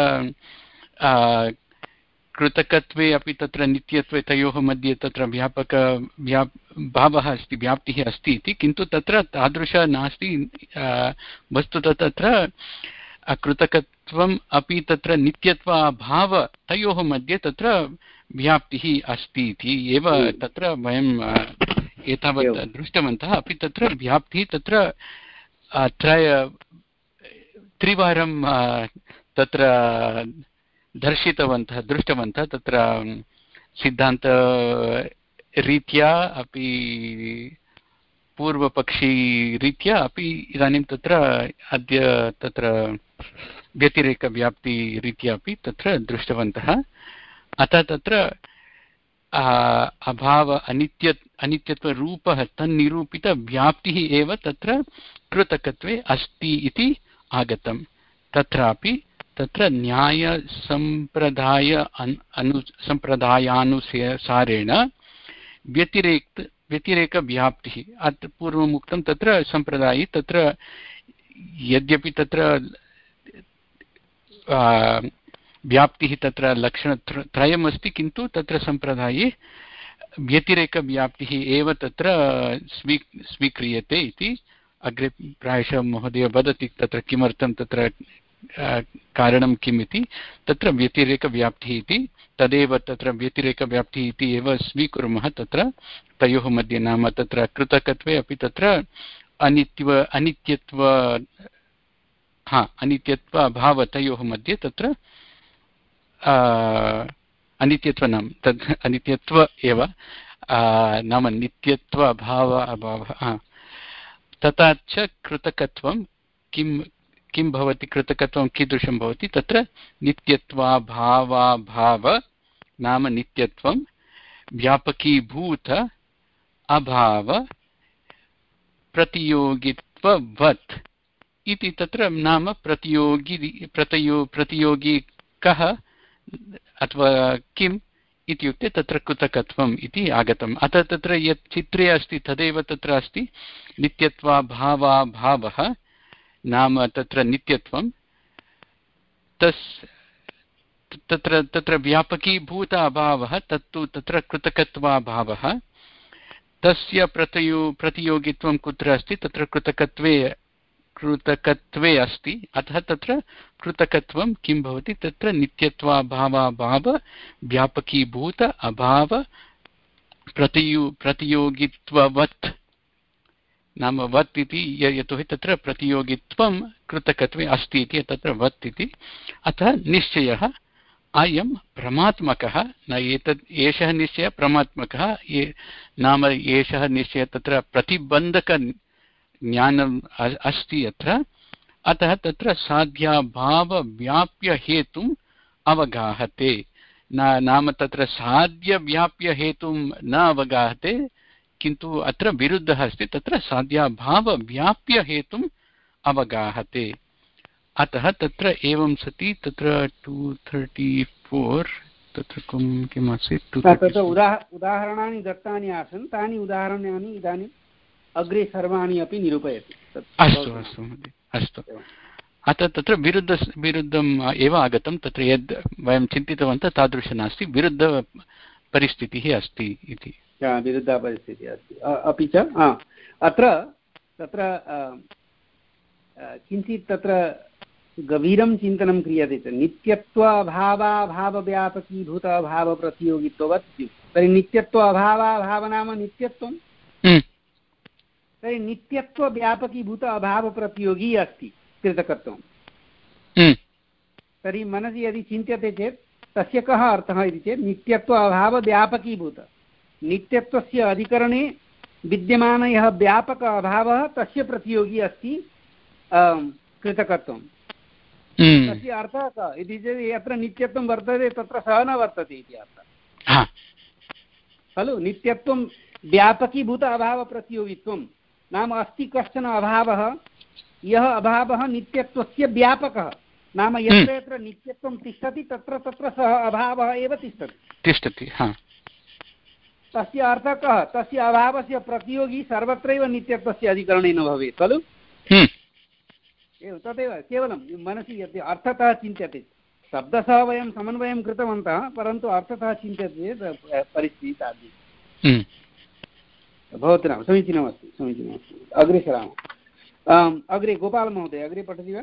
कृतकत्वे अपि तत्र नित्यत्वे तयोः मध्ये तत्र व्यापक व्याप् भावः अस्ति, व्याप्तिः अस्ति इति, किन्तु तत्र तादृश नास्ति। वस्तुतः तत्र कृतकत्वम् अपि तत्र नित्यत्वाभाव तयोः मध्ये तत्र व्याप्तिः अस्ति इति एव तत्र वयं एतावत् दृष्टवन्तः। अपि तत्र व्याप्तिः तत्र त्रय त्रिवारं तत्र दर्शितवन्तः दृष्टवन्तः तत्र सिद्धान्तरीत्या अपि पूर्वपक्षीरीत्या अपि इदानीं तत्र अद्य तत्र व्यतिरेकव्याप्तिरीत्या अपि तत्र दृष्टवन्तः। अतः तत्र अभाव अनित्य अनित्यत्वरूपः तन्निरूपितव्याप्तिः एव तत्र कृतकत्वे अस्ति इति आगतं। तत्रापि तत्र न्यायसम्प्रदाय अनु सम्प्रदायानुसारेण व्यतिरेक व्यतिरेकव्याप्तिः अत्र पूर्वम् उक्तं। तत्र सम्प्रदाये तत्र यद्यपि तत्र व्याप्तिः तत्र लक्षणत्रयमस्ति किन्तु तत्र सम्प्रदाये व्यतिरेकव्याप्तिः एव तत्र स्वी स्वीक्रियते इति अग्रे प्रायशः महोदय वदति तत्र किमर्थं तत्र कारणं किम् इति। तत्र व्यतिरेकव्याप्तिः इति तदेव तत्र व्यतिरेकव्याप्तिः इति एव स्वीकुर्मः तत्र तयोः मध्ये। नाम तत्र कृतकत्वे अपि तत्र अनित्व अनित्यत्व हा अनित्यत्व अभावतयोः मध्ये तत्र अनित्यत्व नाम तद् अनित्यत्व एव नाम नित्यत्व अभाव अभावः। तथा च कृतकत्वं किं किं भवति, कृतकत्वं कीदृशं भवति, तत्र नित्यत्वाभावाभाव नाम नित्यत्वं व्यापकीभूत अभाव प्रतियोगित्ववत् इति तत्र नाम प्रतियोगी प्रतियो प्रतियोगी कः अथवा किम् इत्युक्ते तत्र कृतकत्वम् इति आगतम्। अतः तत्र यत् चित्रे अस्ति तदेव तत्र अस्ति नित्यत्वाभावाभावः नाम तत्र नित्यत्वं तस् तत्र तत्र व्यापकीभूत अभावः तत्तु तत्र कृतकत्वाभावः। तस्य प्रतियो प्रतियोगित्वं कुत्र अस्ति, तत्र कृतकत्वे कृतकत्वे अस्ति। अतः तत्र कृतकत्वं किं भवति, तत्र नित्यत्वाभावाभाव व्यापकीभूत अभाव प्रतियो प्रतियोगित्ववत् नाम वत् इति यतोहि तत्र प्रतियोगित्वं कृतकत्वे अस्ति इति तत्र वत् इति। अतः निश्चयः अयं भ्रमात्मकः न, एतत् एषः निश्चयः भ्रमात्मकः नाम एषः निश्चयः तत्र प्रतिबन्धकज्ञानम् अस्ति अत्र। अतः तत्र साध्याभावव्याप्यहेतुम् अवगाहते नाम तत्र साध्यव्याप्यहेतुं न अवगाहते किन्तु अत्र विरुद्धः अस्ति, तत्र साध्याभावव्याप्यहेतुम् अवगाहते। अतः तत्र एवं सति तत्र टु थर्टि फोर् तत्र किं किम् आसीत्, तत्र उदाहरणानि दत्तानि आसन्, तानि उदाहरणानि इदानीम् अग्रे सर्वाणि अपि निरूपयति। अस्तु अस्तु महोदय अस्तु। अतः तत्र विरुद्ध विरुद्धम् एव आगतं, तत्र यद् वयं चिन्तितवन्तः तादृशं नास्ति, विरुद्धपरिस्थितिः अस्ति इति। विरुद्धपरिस्थितिः अस्ति। अपि च अत्र तत्र किञ्चित् तत्र गभीरं चिन्तनं क्रियते च नित्यत्वाभावाभावव्यापकीभूत अभावप्रतियोगित्ववत्। तर्हि नित्यत्व अभावाभाव नाम नित्यत्वं, तर्हि नित्यत्वव्यापकीभूत अभावप्रतियोगी अस्ति कृतकत्वं। तर्हि मनसि यदि चिन्त्यते चेत् तस्य कः अर्थः इति चेत् नित्यत्व अभावव्यापकीभूत, नित्यत्वस्य अधिकरणे विद्यमान यः व्यापक अभावः तस्य प्रतियोगी अस्ति कृतकत्वं। तस्य अर्थः कः इति चेत् यत्र नित्यत्वं वर्तते तत्र सः न वर्तते इति अर्थः खलु। नित्यत्वं व्यापकीभूत अभावप्रतियोगित्वं नाम अस्ति कश्चन अभावः, यः अभावः नित्यत्वस्य व्यापकः नाम यत्र यत्र नित्यत्वं तिष्ठति तत्र तत्र सः अभावः एव तिष्ठति तिष्ठति तस्य अर्थः कः, तस्य अभावस्य प्रतियोगी सर्वत्रैव नित्यत्वस्य अधिकरणेन भवेत् खलु। एवं तदेव केवलं मनसि यत् अर्थतः चिन्त्यते, शब्दतः वयं समन्वयं कृतवन्तः परन्तु अर्थतः चिन्त्यते चेत् परिस्थितिः तादृशी भवतु नाम समीचीनमस्ति समीचीनमस्ति। अग्रे सरामः। अग्रे गोपालमहोदय अग्रे पठति वा?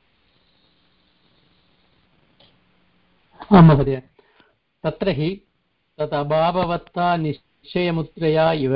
आं महोदय। तत्र हि तदभाववत्ता निश्चयमुद्रया इव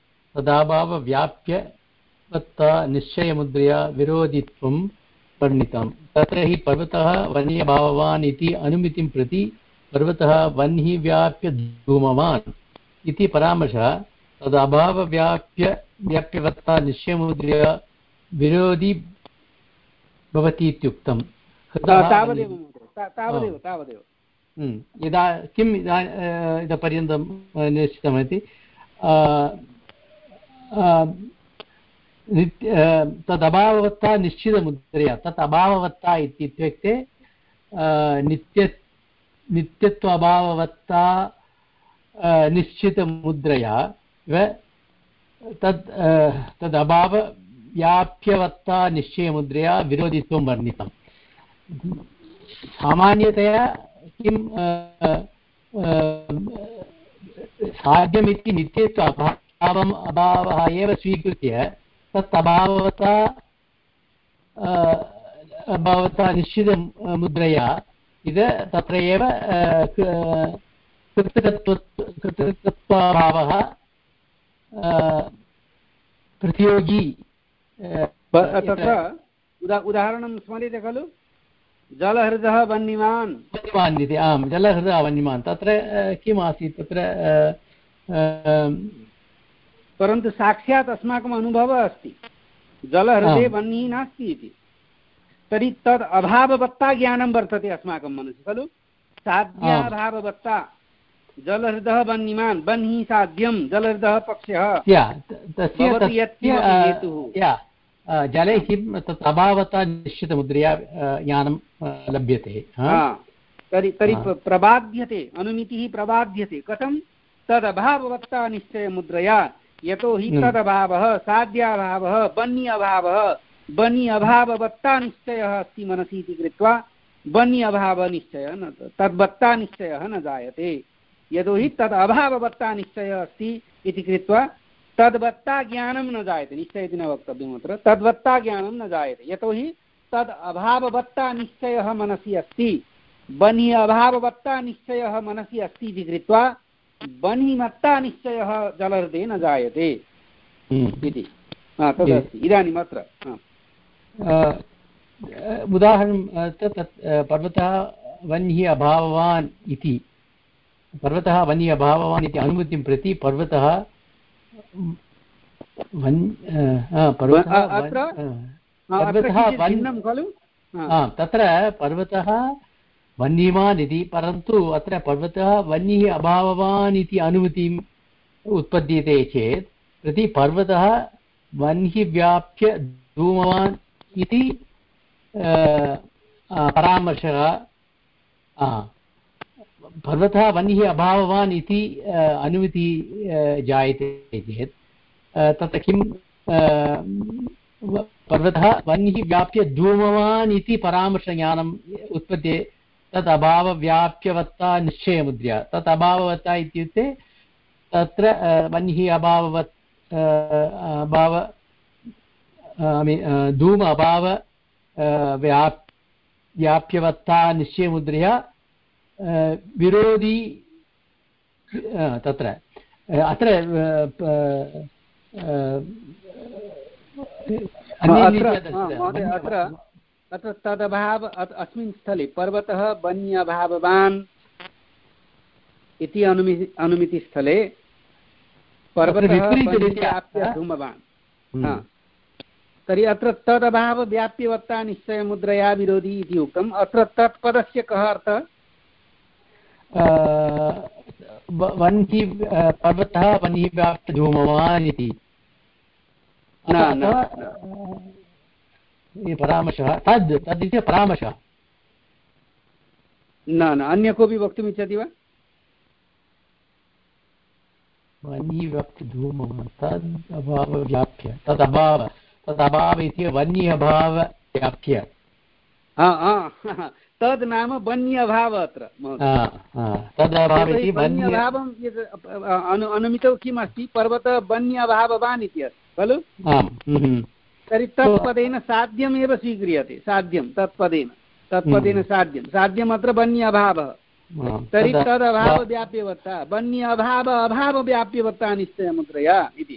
तदभावव्याप्यवत्ता निश्चयमुद्रया विरोधित्वं वर्णितं। तत्र हि पर्वतः वन्यभाववान् इति अनुमितिं प्रति पर्वतः वह्नि व्याप्य धूमवान् इति परामर्शः तदभावव्याप्य व्याप्यवत्ता निश्चयमुद्रया विरोधी भवति इत्युक्तं। तावदेव तावदेव तावदेव यदा किम् इतः पर्यन्तं निश्चितमिति तदभाववत्ता निश्चितमुद्रया, तत् अभाववत्ता इत्युक्ते नित्य नित्यत्व अभाववत्ता निश्चितमुद्रया तद् तद् अभाव व्याप्यवत्ता निश्चयमुद्रया विरोधित्वं वर्णितं। सामान्यतया किं साध्यमिति नित्यत्व अभावम् अभावः एव स्वीकृत्य तत् अभावता अभावता निश्चितमुद्रया इद तत्र एव कृतकत्व कृतकत्वाभावः प्रतियोगी तत्र उदाहरणं स्मर्यते खलु जलहृदः वह्निमान् वह्निमान् इति। आम्, जलहृदः वह्निमान् तत्र किम् आसीत् तत्र परन्तु साक्षात् अस्माकम् अनुभवः अस्ति जलहृदे वह्निः नास्ति इति। तर्हि तद् अभाववत्ता ज्ञानं वर्तते अस्माकं मनसि खलु। साध्याभाववत्ता जलहृदः वह्निमान् वह्निः साध्यं जलहृदः पक्षः हेतुः जले किं तत् अभावता निश्चितमुद्रया ज्ञानं लभ्यते। तर्हि तर्हि प्रबाध्यते अनुमितिः प्रबाध्यते कथं तदभाववत्ता निश्चयमुद्रया यतोहि तदभावः साध्याभावः वह्नि अभावः वह्नि अभाववत्ता निश्चयः अस्ति मनसि इति कृत्वा वह्नि अभावनिश्चयः न तद्वत्ता निश्चयः न जायते। यतोहि तद् अभाववत्ता निश्चयः अस्ति इति कृत्वा तद्वत्ता ज्ञानं न जायते। निश्चय इति न वक्तव्यम् अत्र। तद्वत्ता ज्ञानं न जायते यतोहि तद् अभाववत्ता निश्चयः मनसि अस्ति। वह्नि अभाववत्ता निश्चयः मनसि अस्ति इति कृत्वा वह्निमत्ता निश्चयः जलहृदे न जायते इति तदस्ति। इदानीम् अत्र उदाहरणं तत् पर्वतः वह्निः अभाववान् इति पर्वतः वह्निः अभाववान् इति अनुमतिं प्रति पर्वतः तत्र पर्वतः वह्निमान् इति परन्तु अत्र पर्वतः वह्निः अभाववान् इति अनुमतिम् उत्पद्यते चेत् प्रति पर्वतः वह्निः व्याप्य धूमवान् इति परामर्शः। पर्वतः वह्निः अभाववान् इति अनुमति जायते चेत् तत्र किं पर्वतः वह्निः व्याप्य धूमवान् इति परामर्शज्ञानम् उत्पद्ये तत् अभावव्याप्यवत्ता निश्चयमुद्रया। तत् अभाववत्ता इत्युक्ते तत्र वह्निः अभाववत् अभाव धूम अभाव व्याप् व्याप्यवत्ता निश्चयमुद्रया विरोधी तत्र अत्र अत्र अत्र तदभाव अस्मिन् स्थले पर्वतः वह्नि अभाववान् इति अनुमिति अनुमितिस्थले पर्वतः धूमवान्। तर्हि अत्र तदभावव्याप्यवत्ता निश्चयमुद्रया विरोधी इति उक्तम्। अत्र तत्पदस्य कः अर्थः? वह्नि पर्वतः वह्निः व्याप्य धूमवान् इति परामर्शः तद् तद् इति परामर्शः न न अन्य कोऽपि वक्तुम् इच्छति वा? वह्निः व्याप्य धूमवान् तद् अभावव्याप्य तद् अभाव तद् अभाव इति वह्निः अभावव्याप्य तद् नाम वह्नि अभाव। अत्र अनुमितौ किम् अस्ति? पर्वतः वह्नि अभाववान् इति अस्ति खलु। तर्हि तत्पदेन साध्यमेव स्वीक्रियते। साध्यं तत्पदेन तत्पदेन साध्यं साध्यम् अत्र वह्नि अभावः। तर्हि तदभावव्याप्यवत्ता वह्नि अभाव अभावव्याप्यवत्ता निश्चयमुद्रया इति।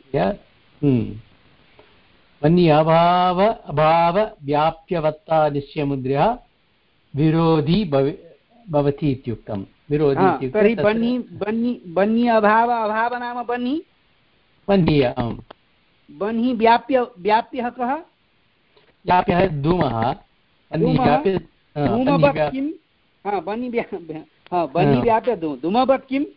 वह्नि अभाव अभाव व्याप्यवत्ता निश्चयमुद्रया विरोधी भवति इत्युक्तं। विरोधी तर्हि वह्नि वह्नि वह्नि अभाव अभाव नाम वह्नि वह्निः वह्नि व्याप्य व्याप्यः कः? व्याप्यः धूमः। धूमवत् किं? वह्नि वह्नि व्याप्य धूमवत् किं?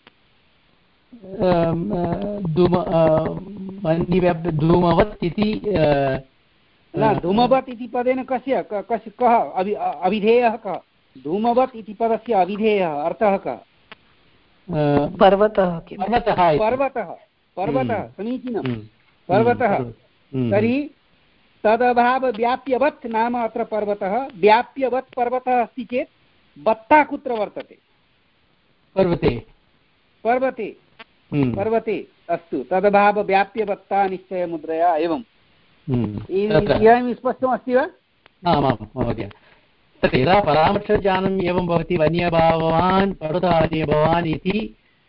धूम वह्नि व्याप्य धूमवत् इति न धूमवत् इति पदेन कस्य कस्य कः अभि अभिधेयः कः? धूमवत् इति पदस्य अभिधेयः अर्थः कः? पर्वतः। पर्वतः पर्वतः समीचीनं पर्वतः। तर्हि तदभावव्याप्यवत् नाम अत्र पर्वतः व्याप्यवत् पर्वतः अस्ति चेत् बत्ता कुत्र वर्तते? पर्वते पर्वते पर्वते अस्तु तदभावव्याप्यवत्ता निश्चयमुद्रया एवम् इदानीं स्पष्टमस्ति वा? आमां महोदय तत् यदा परामर्शज्ञानम् एवं भवति वन्यभावान् पर्वतान्यभावान् इति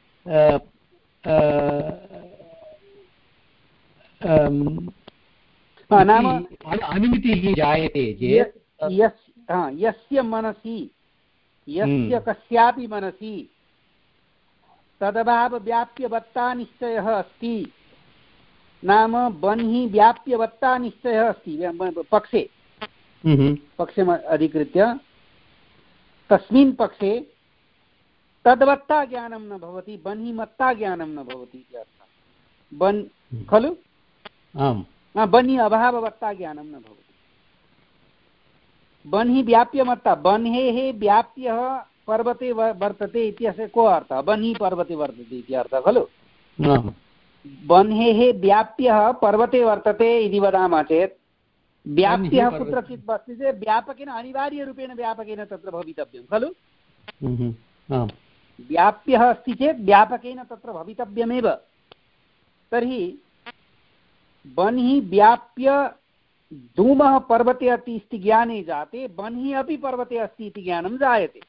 नाम अनुमितिः जायते चेत् यस्य मनसि यस्य कस्यापि मनसि तदभावव्याप्यवत्ता निश्चयः अस्ति नाम बन्हि व्याप्यवत्ता निश्चयः अस्ति पक्षे पक्षम् अधिकृत्य तस्मिन् पक्षे तद्वत्ता ज्ञानं न भवति बन्हिमत्ता ज्ञानं न भवति इति अर्थः बन् खलु बन्हि अभाववत्ता ज्ञानं न भवति बन्हि व्याप्यमत्ता बन्हेः व्याप्यः पर्वते वर्तते इत्यस्य को अर्थः बन्हि पर्वते वर्तते इति अर्थः खलु बन्हेः व्याप्यः पर्वते वर्तते इति वदामः चेत् व्याप्यः कुत्रचित् अस्ति चेत् व्यापकेन अनिवार्यरूपेण व्यापकेन तत्र भवितव्यं खलु व्याप्यः अस्ति चेत् व्यापकेन तत्र भवितव्यमेव तर्हि बन्हि व्याप्य धूमः पर्वते अस्ति इति ज्ञाने जाते बन्हि अपि पर्वते अस्ति इति ज्ञानं जायते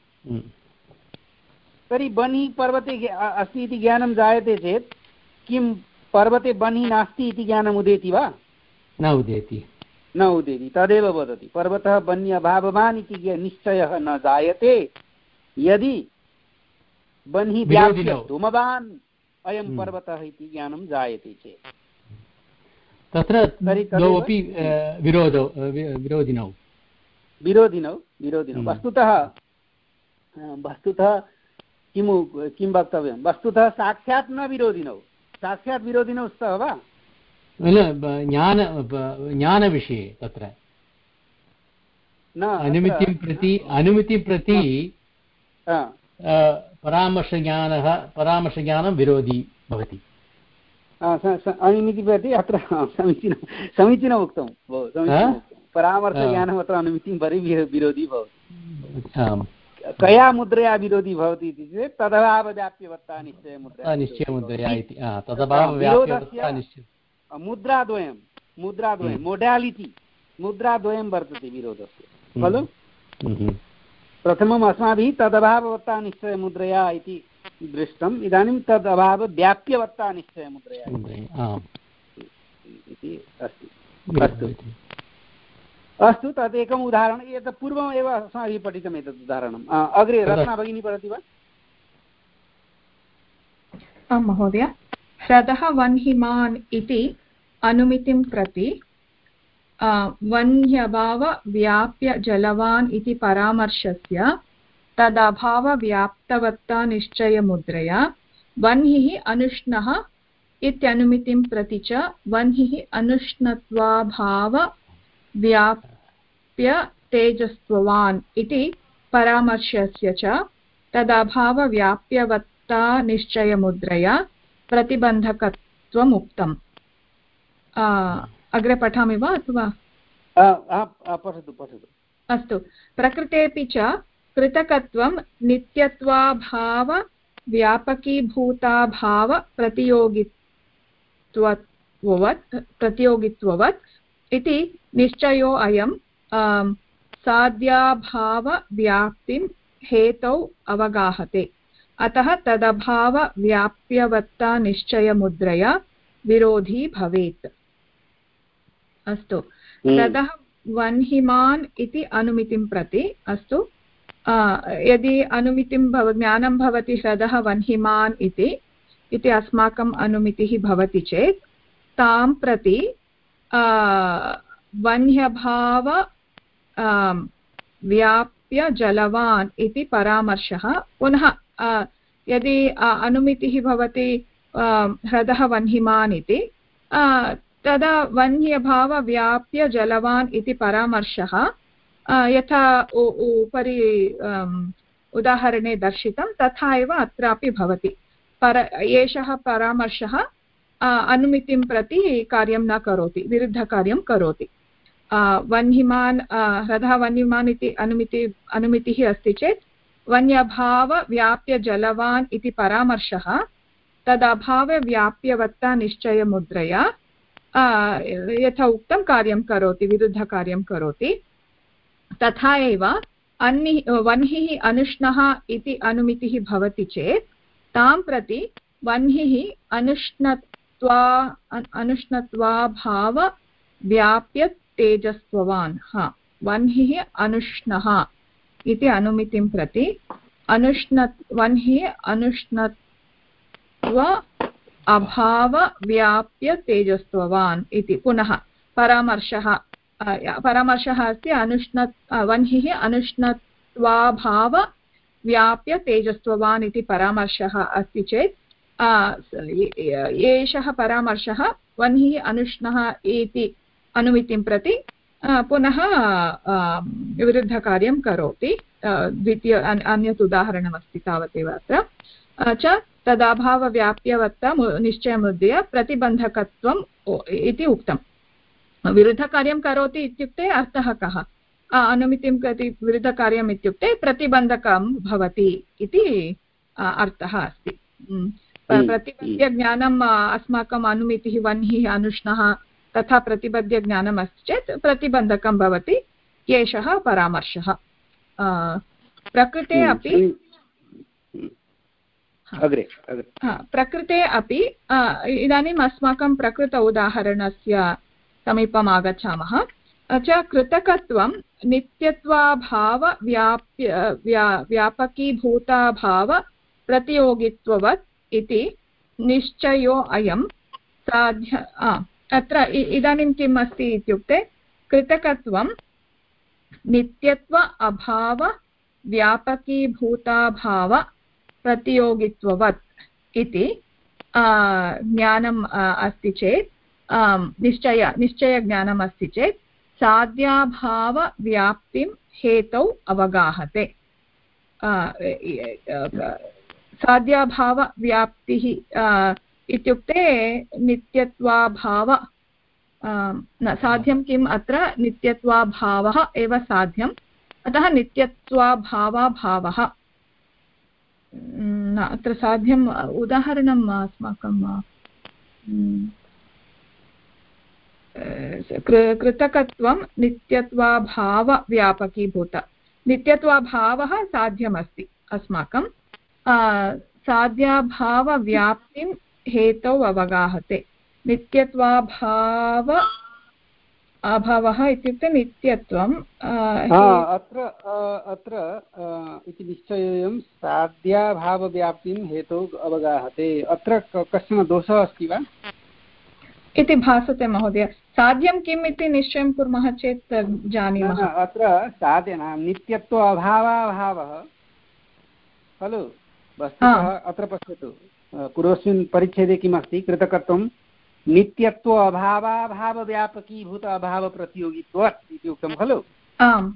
तर्हि बन्हि पर्वते अस्ति इति ज्ञानं जायते चेत् किं पर्वते बन्हि नास्ति इति ज्ञानम् उदेति वा? न उदेति न उदेति तदेव वदति पर्वतः बन्हि अभाववान् इति निश्चयः न जायते यदि बन्हि व्याप्य धूमवान् अयं पर्वतः इति ज्ञानं जायते चेत् तत्र द्वौ अपि विरोधौ विरोधिनौ विरोधिनौ विरोधिनौ वस्तुतः वस्तुतः किं किं वक्तव्यं वस्तुतः साक्षात् न विरोधिनौ साक्षात् विरोधिनौ स्तः वा ज्ञान ज्ञानविषये तत्र अनुमितिं प्रति अनुमितिं प्रति परामर्शज्ञानः परामर्शज्ञानं विरोधी भवति अनुमिति प्रति अत्र समीचीनं समीचीनम् उक्तं समीचीनं परामर्शज्ञानम् अत्र अनुमितिं परि विरोधी भवति कया मुद्रया विरोधी भवति इति चेत् तदभावव्याप्यवत्ता निश्चयमुद्रया निश्चयमुद्रया इति तदभावव्याप्यवत्ता निश्चय मुद्राद्वयं मुद्राद्वयं मोडालिटि मुद्राद्वयं वर्तते विरोधस्य खलु प्रथमम् अस्माभिः तदभाववत्ता निश्चयमुद्रया इति दृष्टम् इदानीं तद् अभावव्याप्यवत्ता निश्चयमुद्रया इति अस्ति अस्तु अस्तु तदेकम् उदाहरणम् एतत् पूर्वमेव अस्माभिः पठितम् एतत् उदाहरणम् अग्रे रत्ना भगिनी पठति वा? आं महोदय ह्रदः वह्निमान् इति अनुमितिं प्रति वह्न्यभाव व्याप्य जलवान् इति परामर्शस्य तदभावव्याप्तवत्ता निश्चयमुद्रया वह्निः अनुष्णः इत्यनुमितिं प्रति च वह्निः अनुष्णत्वाभाव व्याप्य तेजस्त्ववान् इति परामर्शस्य च तदभावव्याप्यवत्ता निश्चयमुद्रया प्रतिबन्धकत्वम् उक्तम् अग्रे पठामि वा अथवा पठतु पठतु अस्तु प्रकृतेऽपि च कृतकत्वं नित्यत्वाभाव व्यापकीभूताभाव प्रतियोगित्ववत् प्रतियोगित्ववत् इति निश्चयो अयं साध्याभावव्याप्तिं हेतौ अवगाहते अतः तदभावव्याप्यवत्ता निश्चयमुद्रया विरोधी भवेत् अस्तु ततः वह्निमान् इति अनुमितिं प्रति अस्तु यदि अनुमितिं भव ज्ञानं भवति ह्रदः वह्निमान् इति इति अस्माकम् अनुमितिः भवति चेत् तां प्रति वह्न्यभाव व्याप्य जलवान् इति परामर्शः पुनः यदि अनुमितिः भवति ह्रदः वह्निमान् इति तदा वह्न्यभाव व्याप्य जलवान् इति परामर्शः यथा उपरि उदाहरणे दर्शितं तथा एव अत्रापि भवति पर एषः परामर्शः अनुमितिं प्रति कार्यं न करोति, विरुद्धकार्यं करोति। वह्निमान् ह्रदः वह्निमान् इति अनुमिति अनुमितिः अस्ति चेत् वन्यभावव्याप्य जलवान् इति परामर्शः तदभावव्याप्यवत्ता निश्चयमुद्रया यथा उक्तं कार्यं करोति, विरुद्धकार्यं करोति। तथा एव अन्नि वह्निः अनुष्णः इति अनुमितिः भवति चेत् तां प्रति वह्निः अनुष्णत्वा अनुष्णत्वाभावव्याप्य तेजस्त्ववान्। हा, वह्निः अनुष्णः इति अनुमितिं प्रति अनुष्ण वह्निः अनुष्णत्व अभावव्याप्य तेजस्त्ववान् इति पुनः परामर्शः परामर्शः अस्ति अनुष्ण वह्निः अनुष्णत्वाभावव्याप्य तेजस्त्ववान् इति परामर्शः अस्ति चेत् एषः परामर्शः वह्निः अनुष्णः इति अनुमितिं प्रति पुनः विरुद्धकार्यं करोति। द्वितीय अन्यत् उदाहरणमस्ति तावदेव अत्र च तदभावव्याप्यवत्ता निश्चयमुद्रया प्रतिबन्धकत्वम् इति उक्तम्। विरुद्धकार्यं करोति इत्युक्ते अर्थः कः? अनुमितिं प्रति विरुद्धकार्यम् इत्युक्ते प्रतिबन्धकं भवति इति अर्थः अस्ति। प्रतिबन्ध्यज्ञानम् अस्माकम् अनुमितिः वह्निः अनुष्णः तथा प्रतिबन्ध्यज्ञानम् अस्ति चेत् प्रतिबन्धकं भवति, एषः परामर्शः। प्रकृते अपि प्रकृते अपि इदानीम् अस्माकं प्रकृत उदाहरणस्य समीपम् आगच्छामः च कृतकत्वं नित्यत्वाभावव्याप्य व्या व्यापकीभूताभाव प्रतियोगित्ववत् इति निश्चयो अयं साध्य। अत्र इदानीं किम् अस्ति इत्युक्ते कृतकत्वं नित्यत्व अभाव व्यापकीभूताभाव प्रतियोगित्ववत् इति ज्ञानम् अस्ति चेत् निश्चय निश्चयज्ञानम् अस्ति चेत् साध्याभावव्याप्तिं हेतौ अवगाहते। साध्याभावव्याप्तिः इत्युक्ते नित्यत्वाभाव न साध्यं किम् अत्र नित्यत्वाभावः एव साध्यम्, अतः नित्यत्वाभावाभावः न अत्र साध्यम्। उदाहरणम् अस्माकं कृतकत्वं नित्यत्वाभावव्यापकीभूत नित्यत्वाभावः साध्यमस्ति अस्माकं साध्याभावव्याप्तिं हेतौ अवगाहते। नित्यत्वाभाव अभावः इत्युक्ते नित्यत्वम् अत्र अत्र इति निश्चयं साध्याभावव्याप्तिं हेतौ अवगाहते। अत्र कश्चन दोषः अस्ति वा इति भासते महोदय। साध्यं किम् इति निश्चयं कुर्मः चेत् जानीमः। अत्र साध्यं नित्यत्व अभावाभावः खलु वस्तुतः। अत्र पश्यतु पूर्वस्मिन् परिच्छेदे किमस्ति? कृतकत्वं नित्यत्व अभावाभावव्यापकीभूत अभावप्रतियोगित्वत् इति उक्तं खलु। आम्।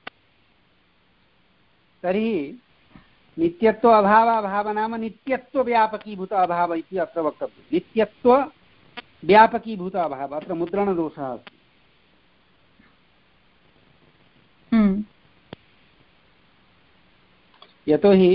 तर्हि नित्यत्व अभावाभाव नाम नित्यत्वव्यापकीभूत अभाव इति अत्र वक्तव्यं। नित्यत्वव्यापकीभूत अभाव, अत्र मुद्रणदोषः अस्ति। यतोहि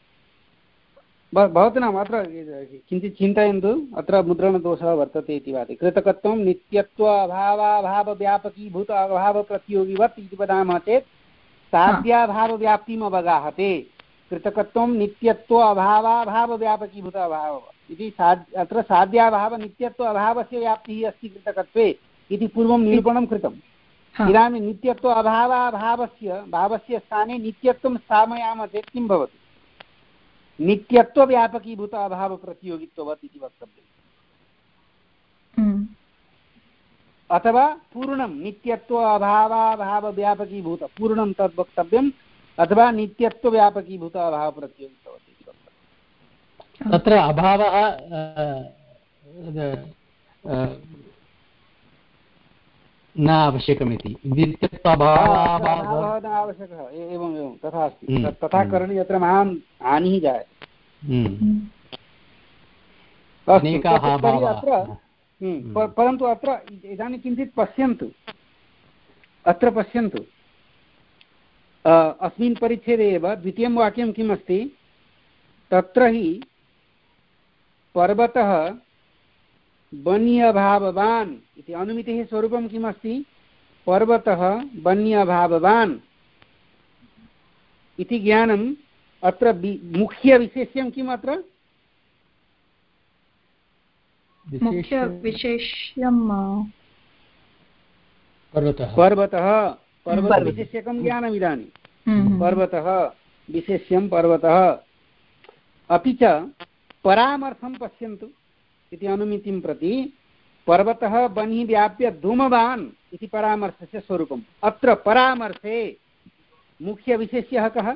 भवतु नाम अत्र किञ्चित् चिन्तयन्तु, अत्र मुद्रणदोषः वर्तते इति वादे। कृतकत्वं नित्यत्व अभावाभावव्यापकीभूत अभावप्रतियोगिवत् इति वदामः चेत् साध्याभावव्याप्तिम् अवगाहते। कृतकत्वं नित्यत्व अभावाभावव्यापकीभूत अभावः इति साध् अत्र साध्याभाव नित्यत्व अभावस्य व्याप्तिः अस्ति कृतकत्वे इति पूर्वं निरूपणं कृतम्। इदानीं नित्यत्व अभावाभावस्य भावस्य स्थाने नित्यत्वं स्थापयामः चेत् किं भवति? नित्यत्वव्यापकीभूत अभावप्रतियोगित्ववत् इति वक्तव्यम्। अथवा पूर्णं नित्यत्व अभावाभावव्यापकीभूत पूर्णं तद् वक्तव्यम्, अथवा नित्यत्वव्यापकीभूत अभावप्रतियोगित्ववत् इति वक्तव्यम्। तत्र अभावः न आवश्यकमिति। नित्यत्वाभावः न आवश्यकः, एवम् एवं तथा अस्ति। तथा करणे अत्र महान् हानिः जायते। अनेकाः भावाः। परन्तु अत्र इदानीं किञ्चित् पश्यन्तु, अत्र पश्यन्तु, अस्मिन् परिच्छेदे एव द्वितीयं वाक्यं किम् अस्ति, तत्र हि पर्वतः वन्यभाववान् इति अनुमितेः स्वरूपं किम् अस्ति, पर्वतः वन्यभाववान् इति ज्ञानम् अत्र मुख्यविशेष्यं किम्, अत्र मुख्यविशेष्यं पर्वतः पर्वतः पर्वतविशेष्यकं ज्ञानम् इदानीं पर्वतः विशेष्यं पर्वतः। अपि च परामर्थं पश्यन्तु इति अनुमितिं प्रति पर्वतः वह्नि व्याप्य धूमवान् इति परामर्शस्य स्वरूपम्। अत्र परामर्शे मुख्यविशेष्यः कः,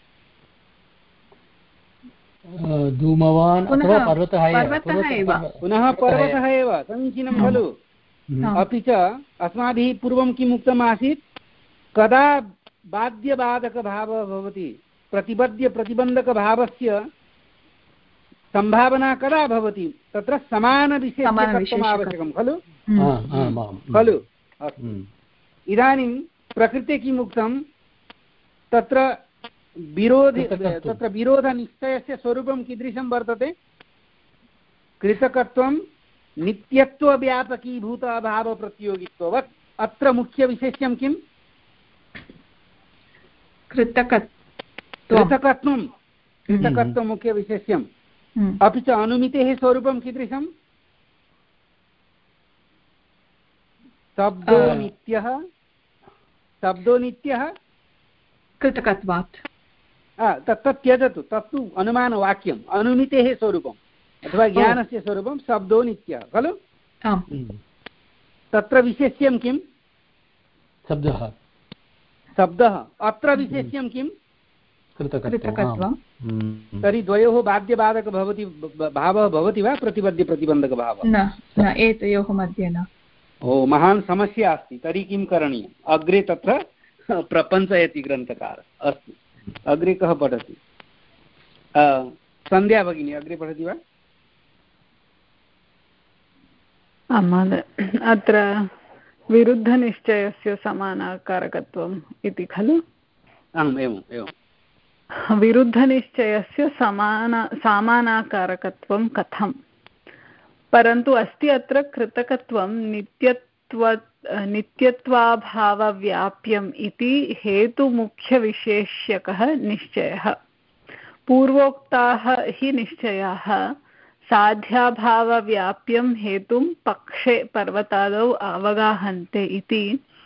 धूमवान् अथवा पर्वतः एव, पुनः पर्वतः एव, समीचीनं खलु। अपि च अस्माभिः पूर्वं किम् उक्तम् आसीत्, कदा बाध्यबाधकभावः भवति, प्रतिबद्ध प्रतिबन्धकभावस्य सम्भावना कदा भवति, तत्र समानविशेष्यत्वम् आवश्यकं खलु खलु। इदानीं प्रकृते किम् उक्तं, तत्र विरोधि तत्र विरोधनिश्चयस्य स्वरूपं कीदृशं वर्तते, कृतकत्वं नित्यत्वव्यापकीभूत अभावप्रतियोगित्ववत्। अत्र मुख्यविशेष्यं किम्, कृतकत्वं कृतकत्वं मुख्यविशेष्यम्। अपि च अनुमितेः स्वरूपं कीदृशं, शब्दो नित्यः, शब्दो नित्यः कृतकत्वात्। तत् त्यजतु, तत्तु अनुमानवाक्यम्, अनुमितेः स्वरूपम् अथवा ज्ञानस्य स्वरूपं शब्दो नित्यः खलु। तत्र विशेष्यं किं, शब्दः शब्दः। अत्र विशेष्यं किं, कृतकत्वं। तर्हि द्वयोः बाध्यबाधक भवति भावः भवति वा प्रतिबद्धप्रतिबन्धकभावः? न न, एतयोः मध्ये न। ओ, महान् समस्या अस्ति। तर्हि किं करणीयम्, अग्रे तत्र प्रपञ्चयति ग्रन्थकारः। अस्तु, अग्रे कः पठति, सन्ध्या भगिनी अग्रे पठति वा? आं महोदय, अत्र विरुद्धनिश्चयस्य समानाकारकत्वम् इति खलु। आम्, एवम् एवं। विरुद्धनिश्चयस्य समान समानाकारकत्वं कथं, परन्तु अस्ति अत्र कृतकत्वं नित्यत्व नित्यत्वाभावव्याप्यम् इति हेतुमुख्यविशेष्यकः निश्चयः। पूर्वोक्ताः हि निश्चयाः साध्याभावव्याप्यं हेतुं पक्षे पर्वतादौ अवगाहन्ते इति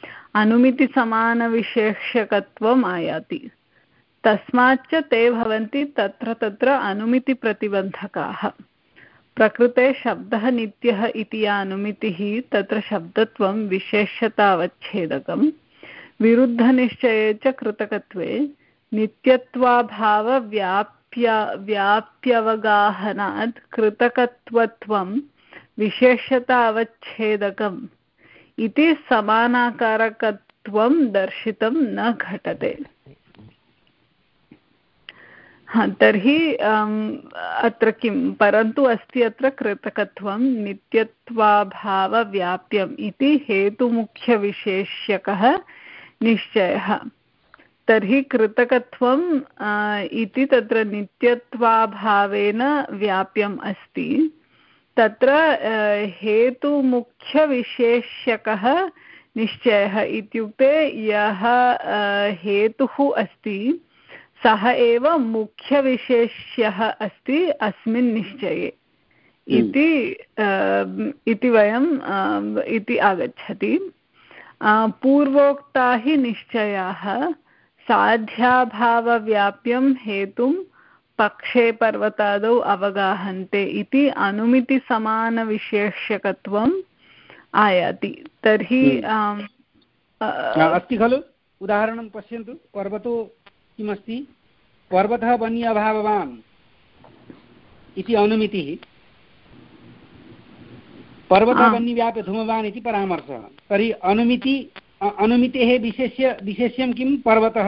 अनुमितिसमानविशेष्यकत्वम् आयाति। तस्माच्च ते भवन्ति तत्र तत्र अनुमितिप्रतिबन्धकाः। प्रकृते शब्दः नित्यः इति या अनुमितिः तत्र शब्दत्वं विशेष्यतावच्छेदकं, विरुद्धनिश्चये च कृतकत्वे नित्यत्वाभावव्याप्य व्याप्यवगाहनात् कृतकत्वत्वं विशेष्यतावच्छेदकम् इति समानाकारकत्वं दर्शितं न घटते। हा, तर्हि अत्र किं, परन्तु अस्ति अत्र कृतकत्वं नित्यत्वाभावव्याप्यम् इति हेतुमुख्यविशेष्यकः निश्चयः। तर्हि कृतकत्वम् इति तत्र नित्यत्वाभावेन व्याप्यम् अस्ति। तत्र हेतुमुख्यविशेष्यकः निश्चयः इत्युक्ते यः हेतुः अस्ति सः एव मुख्यविशेष्यः अस्ति अस्मिन् निश्चये इति इति वयं इति आगच्छति। पूर्वोक्ता हि निश्चयाः साध्याभावव्याप्यं हेतुं पक्षे पर्वतादौ अवगाहन्ते इति अनुमितिसमानविशेष्यकत्वम् आयाति। तर्हि अस्ति खलु, उदाहरणं पश्यन्तु। पर्वतो किमस्ति, पर्वतः वन्यभाववान् इति अनुमितिः, पर्वतः वह्निव्याप्य धूमवान् इति परामर्शः। तर्हि अनुमिति अनुमितेः विशेष्य विशेष्यं किं, पर्वतः।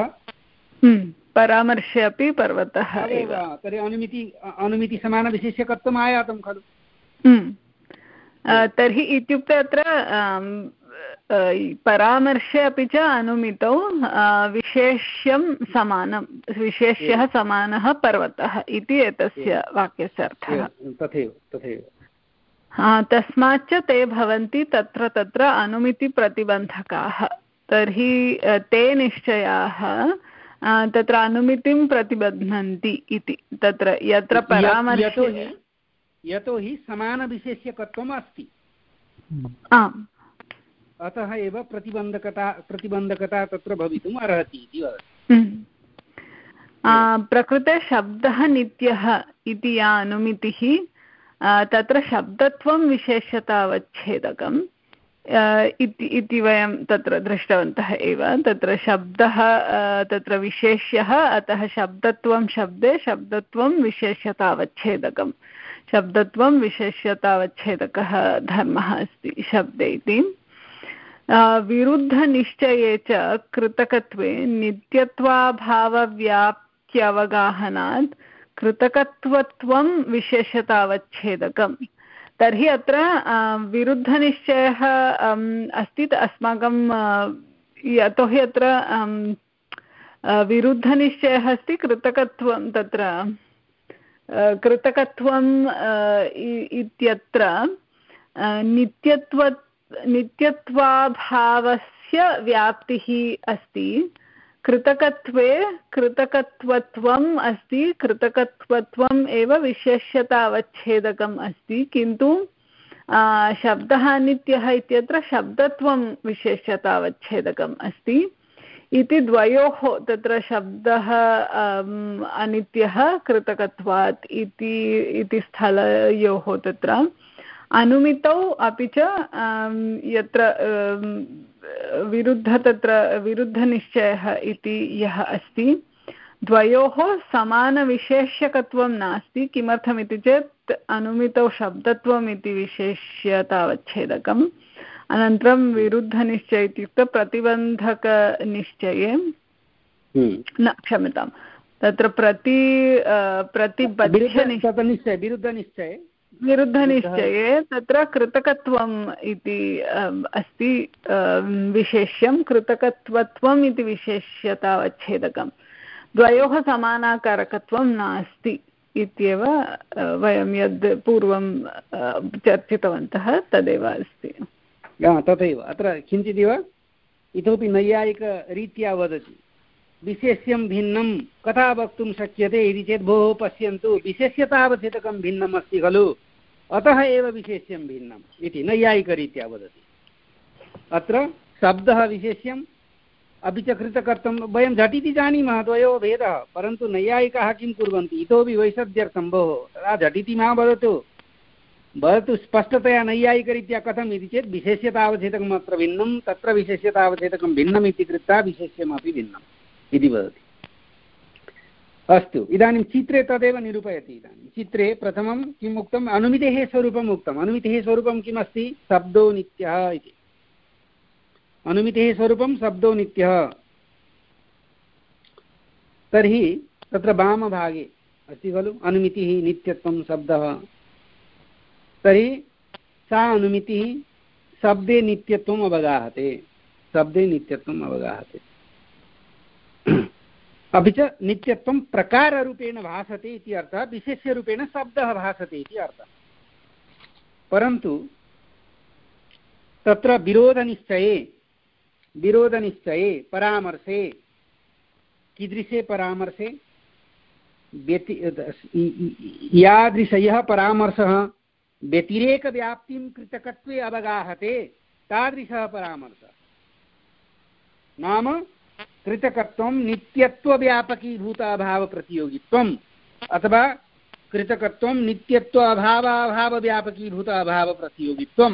परामर्शे अपि पर्वतः एव। तर्हि अनुमिति अनुमितिसमानविशेष्यकत्वम् आयातं खलु। तर्हि इत्युक्ते अत्र परामर्शे अपि च अनुमितौ विशेष्यं समानं विशेष्यः समानः पर्वतः इति एतस्य वाक्यस्य अर्थः। तथैव तथैव तस्माच्च ते भवन्ति तत्र तत्र अनुमितिप्रतिबन्धकाः। तर्हि ते निश्चयाः तत्र अनुमितिं प्रतिबध्नन्ति इति तत्र यत्र परामर्शे यतोहि समानविशेष्यकत्वम् अस्ति आम् अतः एव प्रतिबन्धकता प्रतिबन्धकता तत्र भवितुम् अर्हति इति वदति। प्रकृते शब्दः नित्यः इति या अनुमितिः तत्र शब्दत्वं विशेष्यतावच्छेदकम् इति वयं तत्र दृष्टवन्तः एव। तत्र शब्दः तत्र विशेष्यः अतः शब्दत्वं शब्दे शब्दत्वं विशेष्यतावच्छेदकं शब्दत्वं विशेष्यतावच्छेदकः धर्मः अस्ति शब्दे इति। विरुद्धनिश्चये च कृतकत्वे नित्यत्वाभावव्याप्त्यवगाहनात् कृतकत्वत्वं विशेष्यतावच्छेदकम्। तर्हि अत्र विरुद्धनिश्चयः अस्ति अस्माकं यतोहि अत्र विरुद्धनिश्चयः अस्ति कृतकत्वं तत्र कृतकत्वम् इत्यत्र नित्यत्व नित्यत्वाभावस्य व्याप्तिः अस्ति। कृतकत्वे कृतकत्वत्वम् अस्ति कृतकत्वत्वम् एव विशेष्यतावच्छेदकम् अस्ति किन्तु शब्दः अनित्यः इत्यत्र शब्दत्वं विशेष्यतावच्छेदकम् अस्ति इति द्वयोः तत्र शब्दः अनित्यः कृतकत्वात् इति इति स्थलयोः तत्र अनुमितौ अपि च यत्र विरुद्ध तत्र विरुद्धनिश्चयः इति यः अस्ति द्वयोः समानविशेष्यकत्वं नास्ति। किमर्थमिति चेत् अनुमितौ शब्दत्वम् इति विशेष्यतावच्छेदकम् अनन्तरं विरुद्धनिश्चय इत्युक्ते प्रतिबन्धकनिश्चये न क्षम्यतां तत्र प्रति प्रतिबद्धनिश्चय विरुद्धनिश्चये विरुद्धनिश्चये तत्र कृतकत्वम् इति अस्ति विशेष्यं कृतकत्वत्वम् इति विशेष्यतावच्छेदकं द्वयोः समानाकारकत्वं नास्ति इत्येव वयं यद् पूर्वं चर्चितवन्तः तदेव अस्ति। तथैव अत्र किञ्चिदिव इतोपि नैयायिकरीत्या वदति विशेष्यं भिन्नं कथा वक्तुं शक्यते इति चेत् भोः पश्यन्तु विशेष्यतावच्छेदकं भिन्नम् अस्ति खलु अतः एव विशेष्यं भिन्नम् इति नैयायिकरीत्या वदति। अत्र शब्दः विशेष्यम् अपि च कृतकर्तुं वयं झटिति जानीमः द्वयोः भेदः परन्तु नैयायिकाः किं कुर्वन्ति इतोपि वैषद्यर्थं भोः तदा झटिति मा वदतु वदतु स्पष्टतया नैयायिकरीत्या कथम् इति चेत् विशेष्यतावच्छेदकम् अत्र भिन्नं तत्र विशेष्यतावच्छेदकं भिन्नम् इति कृत्वा विशेष्यमपि भिन्नम् इति वदति। अस्तु इदानीं चित्रे तदेव निरूपयति। इदानीं चित्रे प्रथमं किम् उक्तम् अनुमितेः स्वरूपम् उक्तम्। अनुमितेः स्वरूपं किम् अस्ति शब्दो नित्यः इति। अनुमितेः स्वरूपं शब्दो नित्यः। तर्हि तत्र वामभागे अस्ति खलु अनुमितिः नित्यत्वं शब्दः। तर्हि सा अनुमितिः शब्दे नित्यत्वम् अवगाहते शब्दे नित्यत्वम् अवगाहते अपि च नित्यत्वं प्रकाररूपेण भासते इति अर्थः विशेष्यरूपेण शब्दः भासते इति अर्थः। परन्तु तत्र विरोधनिश्चये विरोधनिश्चये परामर्शे कीदृशे परामर्शे व्यति यादृशयः परामर्शः व्यतिरेकव्याप्तिं कृतकत्वे अवगाहते तादृशः परामर्शः नाम कृतकत्वं नित्यत्वव्यापकीभूताभावप्रतियोगित्वम् अथवा कृतकत्वं नित्यत्व अभावाभावव्यापकीभूत अभावप्रतियोगित्वम्।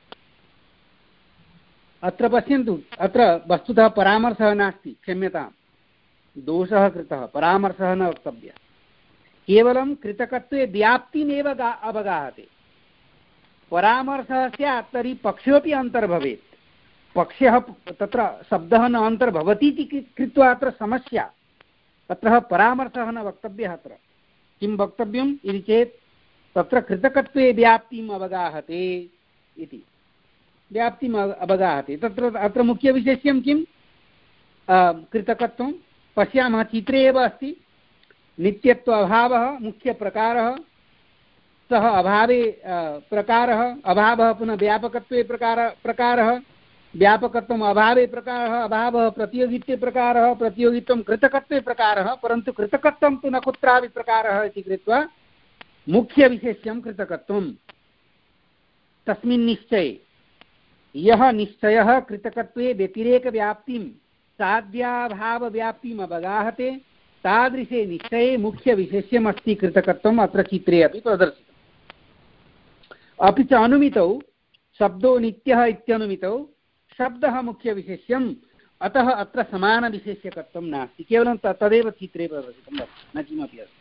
अत्र पश्यन्तु अत्र वस्तुतः परामर्शः नास्ति क्षम्यतां दोषः कृतः परामर्शः न वक्तव्यः केवलं कृतकत्वे व्याप्तिमेव अवगाहते। परामर्शः स्यात् तर्हि पक्षोऽपि अन्तर्भवेत् पक्षः तत्र शब्दः न अन्तर्भवति इति कृत्वा अत्र समस्या तत्र परामर्शः न वक्तव्यः। अत्र किं वक्तव्यम् इति चेत् तत्र कृतकत्वे व्याप्तिम् अवगाहते इति व्याप्तिम् अवगाहते। तत्र अत्र मुख्यविशेष्यं किं कृतकत्वं पश्यामः, चित्रे एव अस्ति। नित्यत्व अभावः मुख्यप्रकारः, सः अभावे प्रकारः, अभावः पुनः व्यापकत्वे प्रकार प्रकारः, व्यापकत्वम् अभावे प्रकारः, अभावः प्रतियोगित्वे प्रकारः, प्रतियोगित्वं कृतकत्वे प्रकारः। परन्तु कृतकत्वं तु न कुत्रापि प्रकारः इति कृत्वा मुख्यविशेष्यं कृतकत्वं। तस्मिन् निश्चये यः निश्चयः कृतकत्वे व्यतिरेकव्याप्तिं साध्याभावव्याप्तिम् अवगाहते, तादृशे निश्चये मुख्यविशेष्यमस्ति कृतकत्वम्। अत्र चित्रे अपि प्रदर्शितम्। अपि च अनुमितौ शब्दो नित्यः इत्यनुमितौ शब्दः मुख्यविशेष्यम्, अतः अत्र समानविशेष्यकत्वं नास्ति, केवलं तदेव चित्रे प्रदर्शितं वर्तते, न किमपि अस्ति।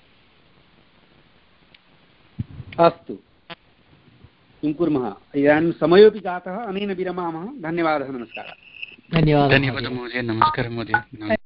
अस्तु, किं कुर्मः, इदानीं समयोपि जातः, अनेन विरमामः। धन्यवादः, नमस्कारः। धन्यवादः धन्यवादः महोदय, नमस्कारः महोदय।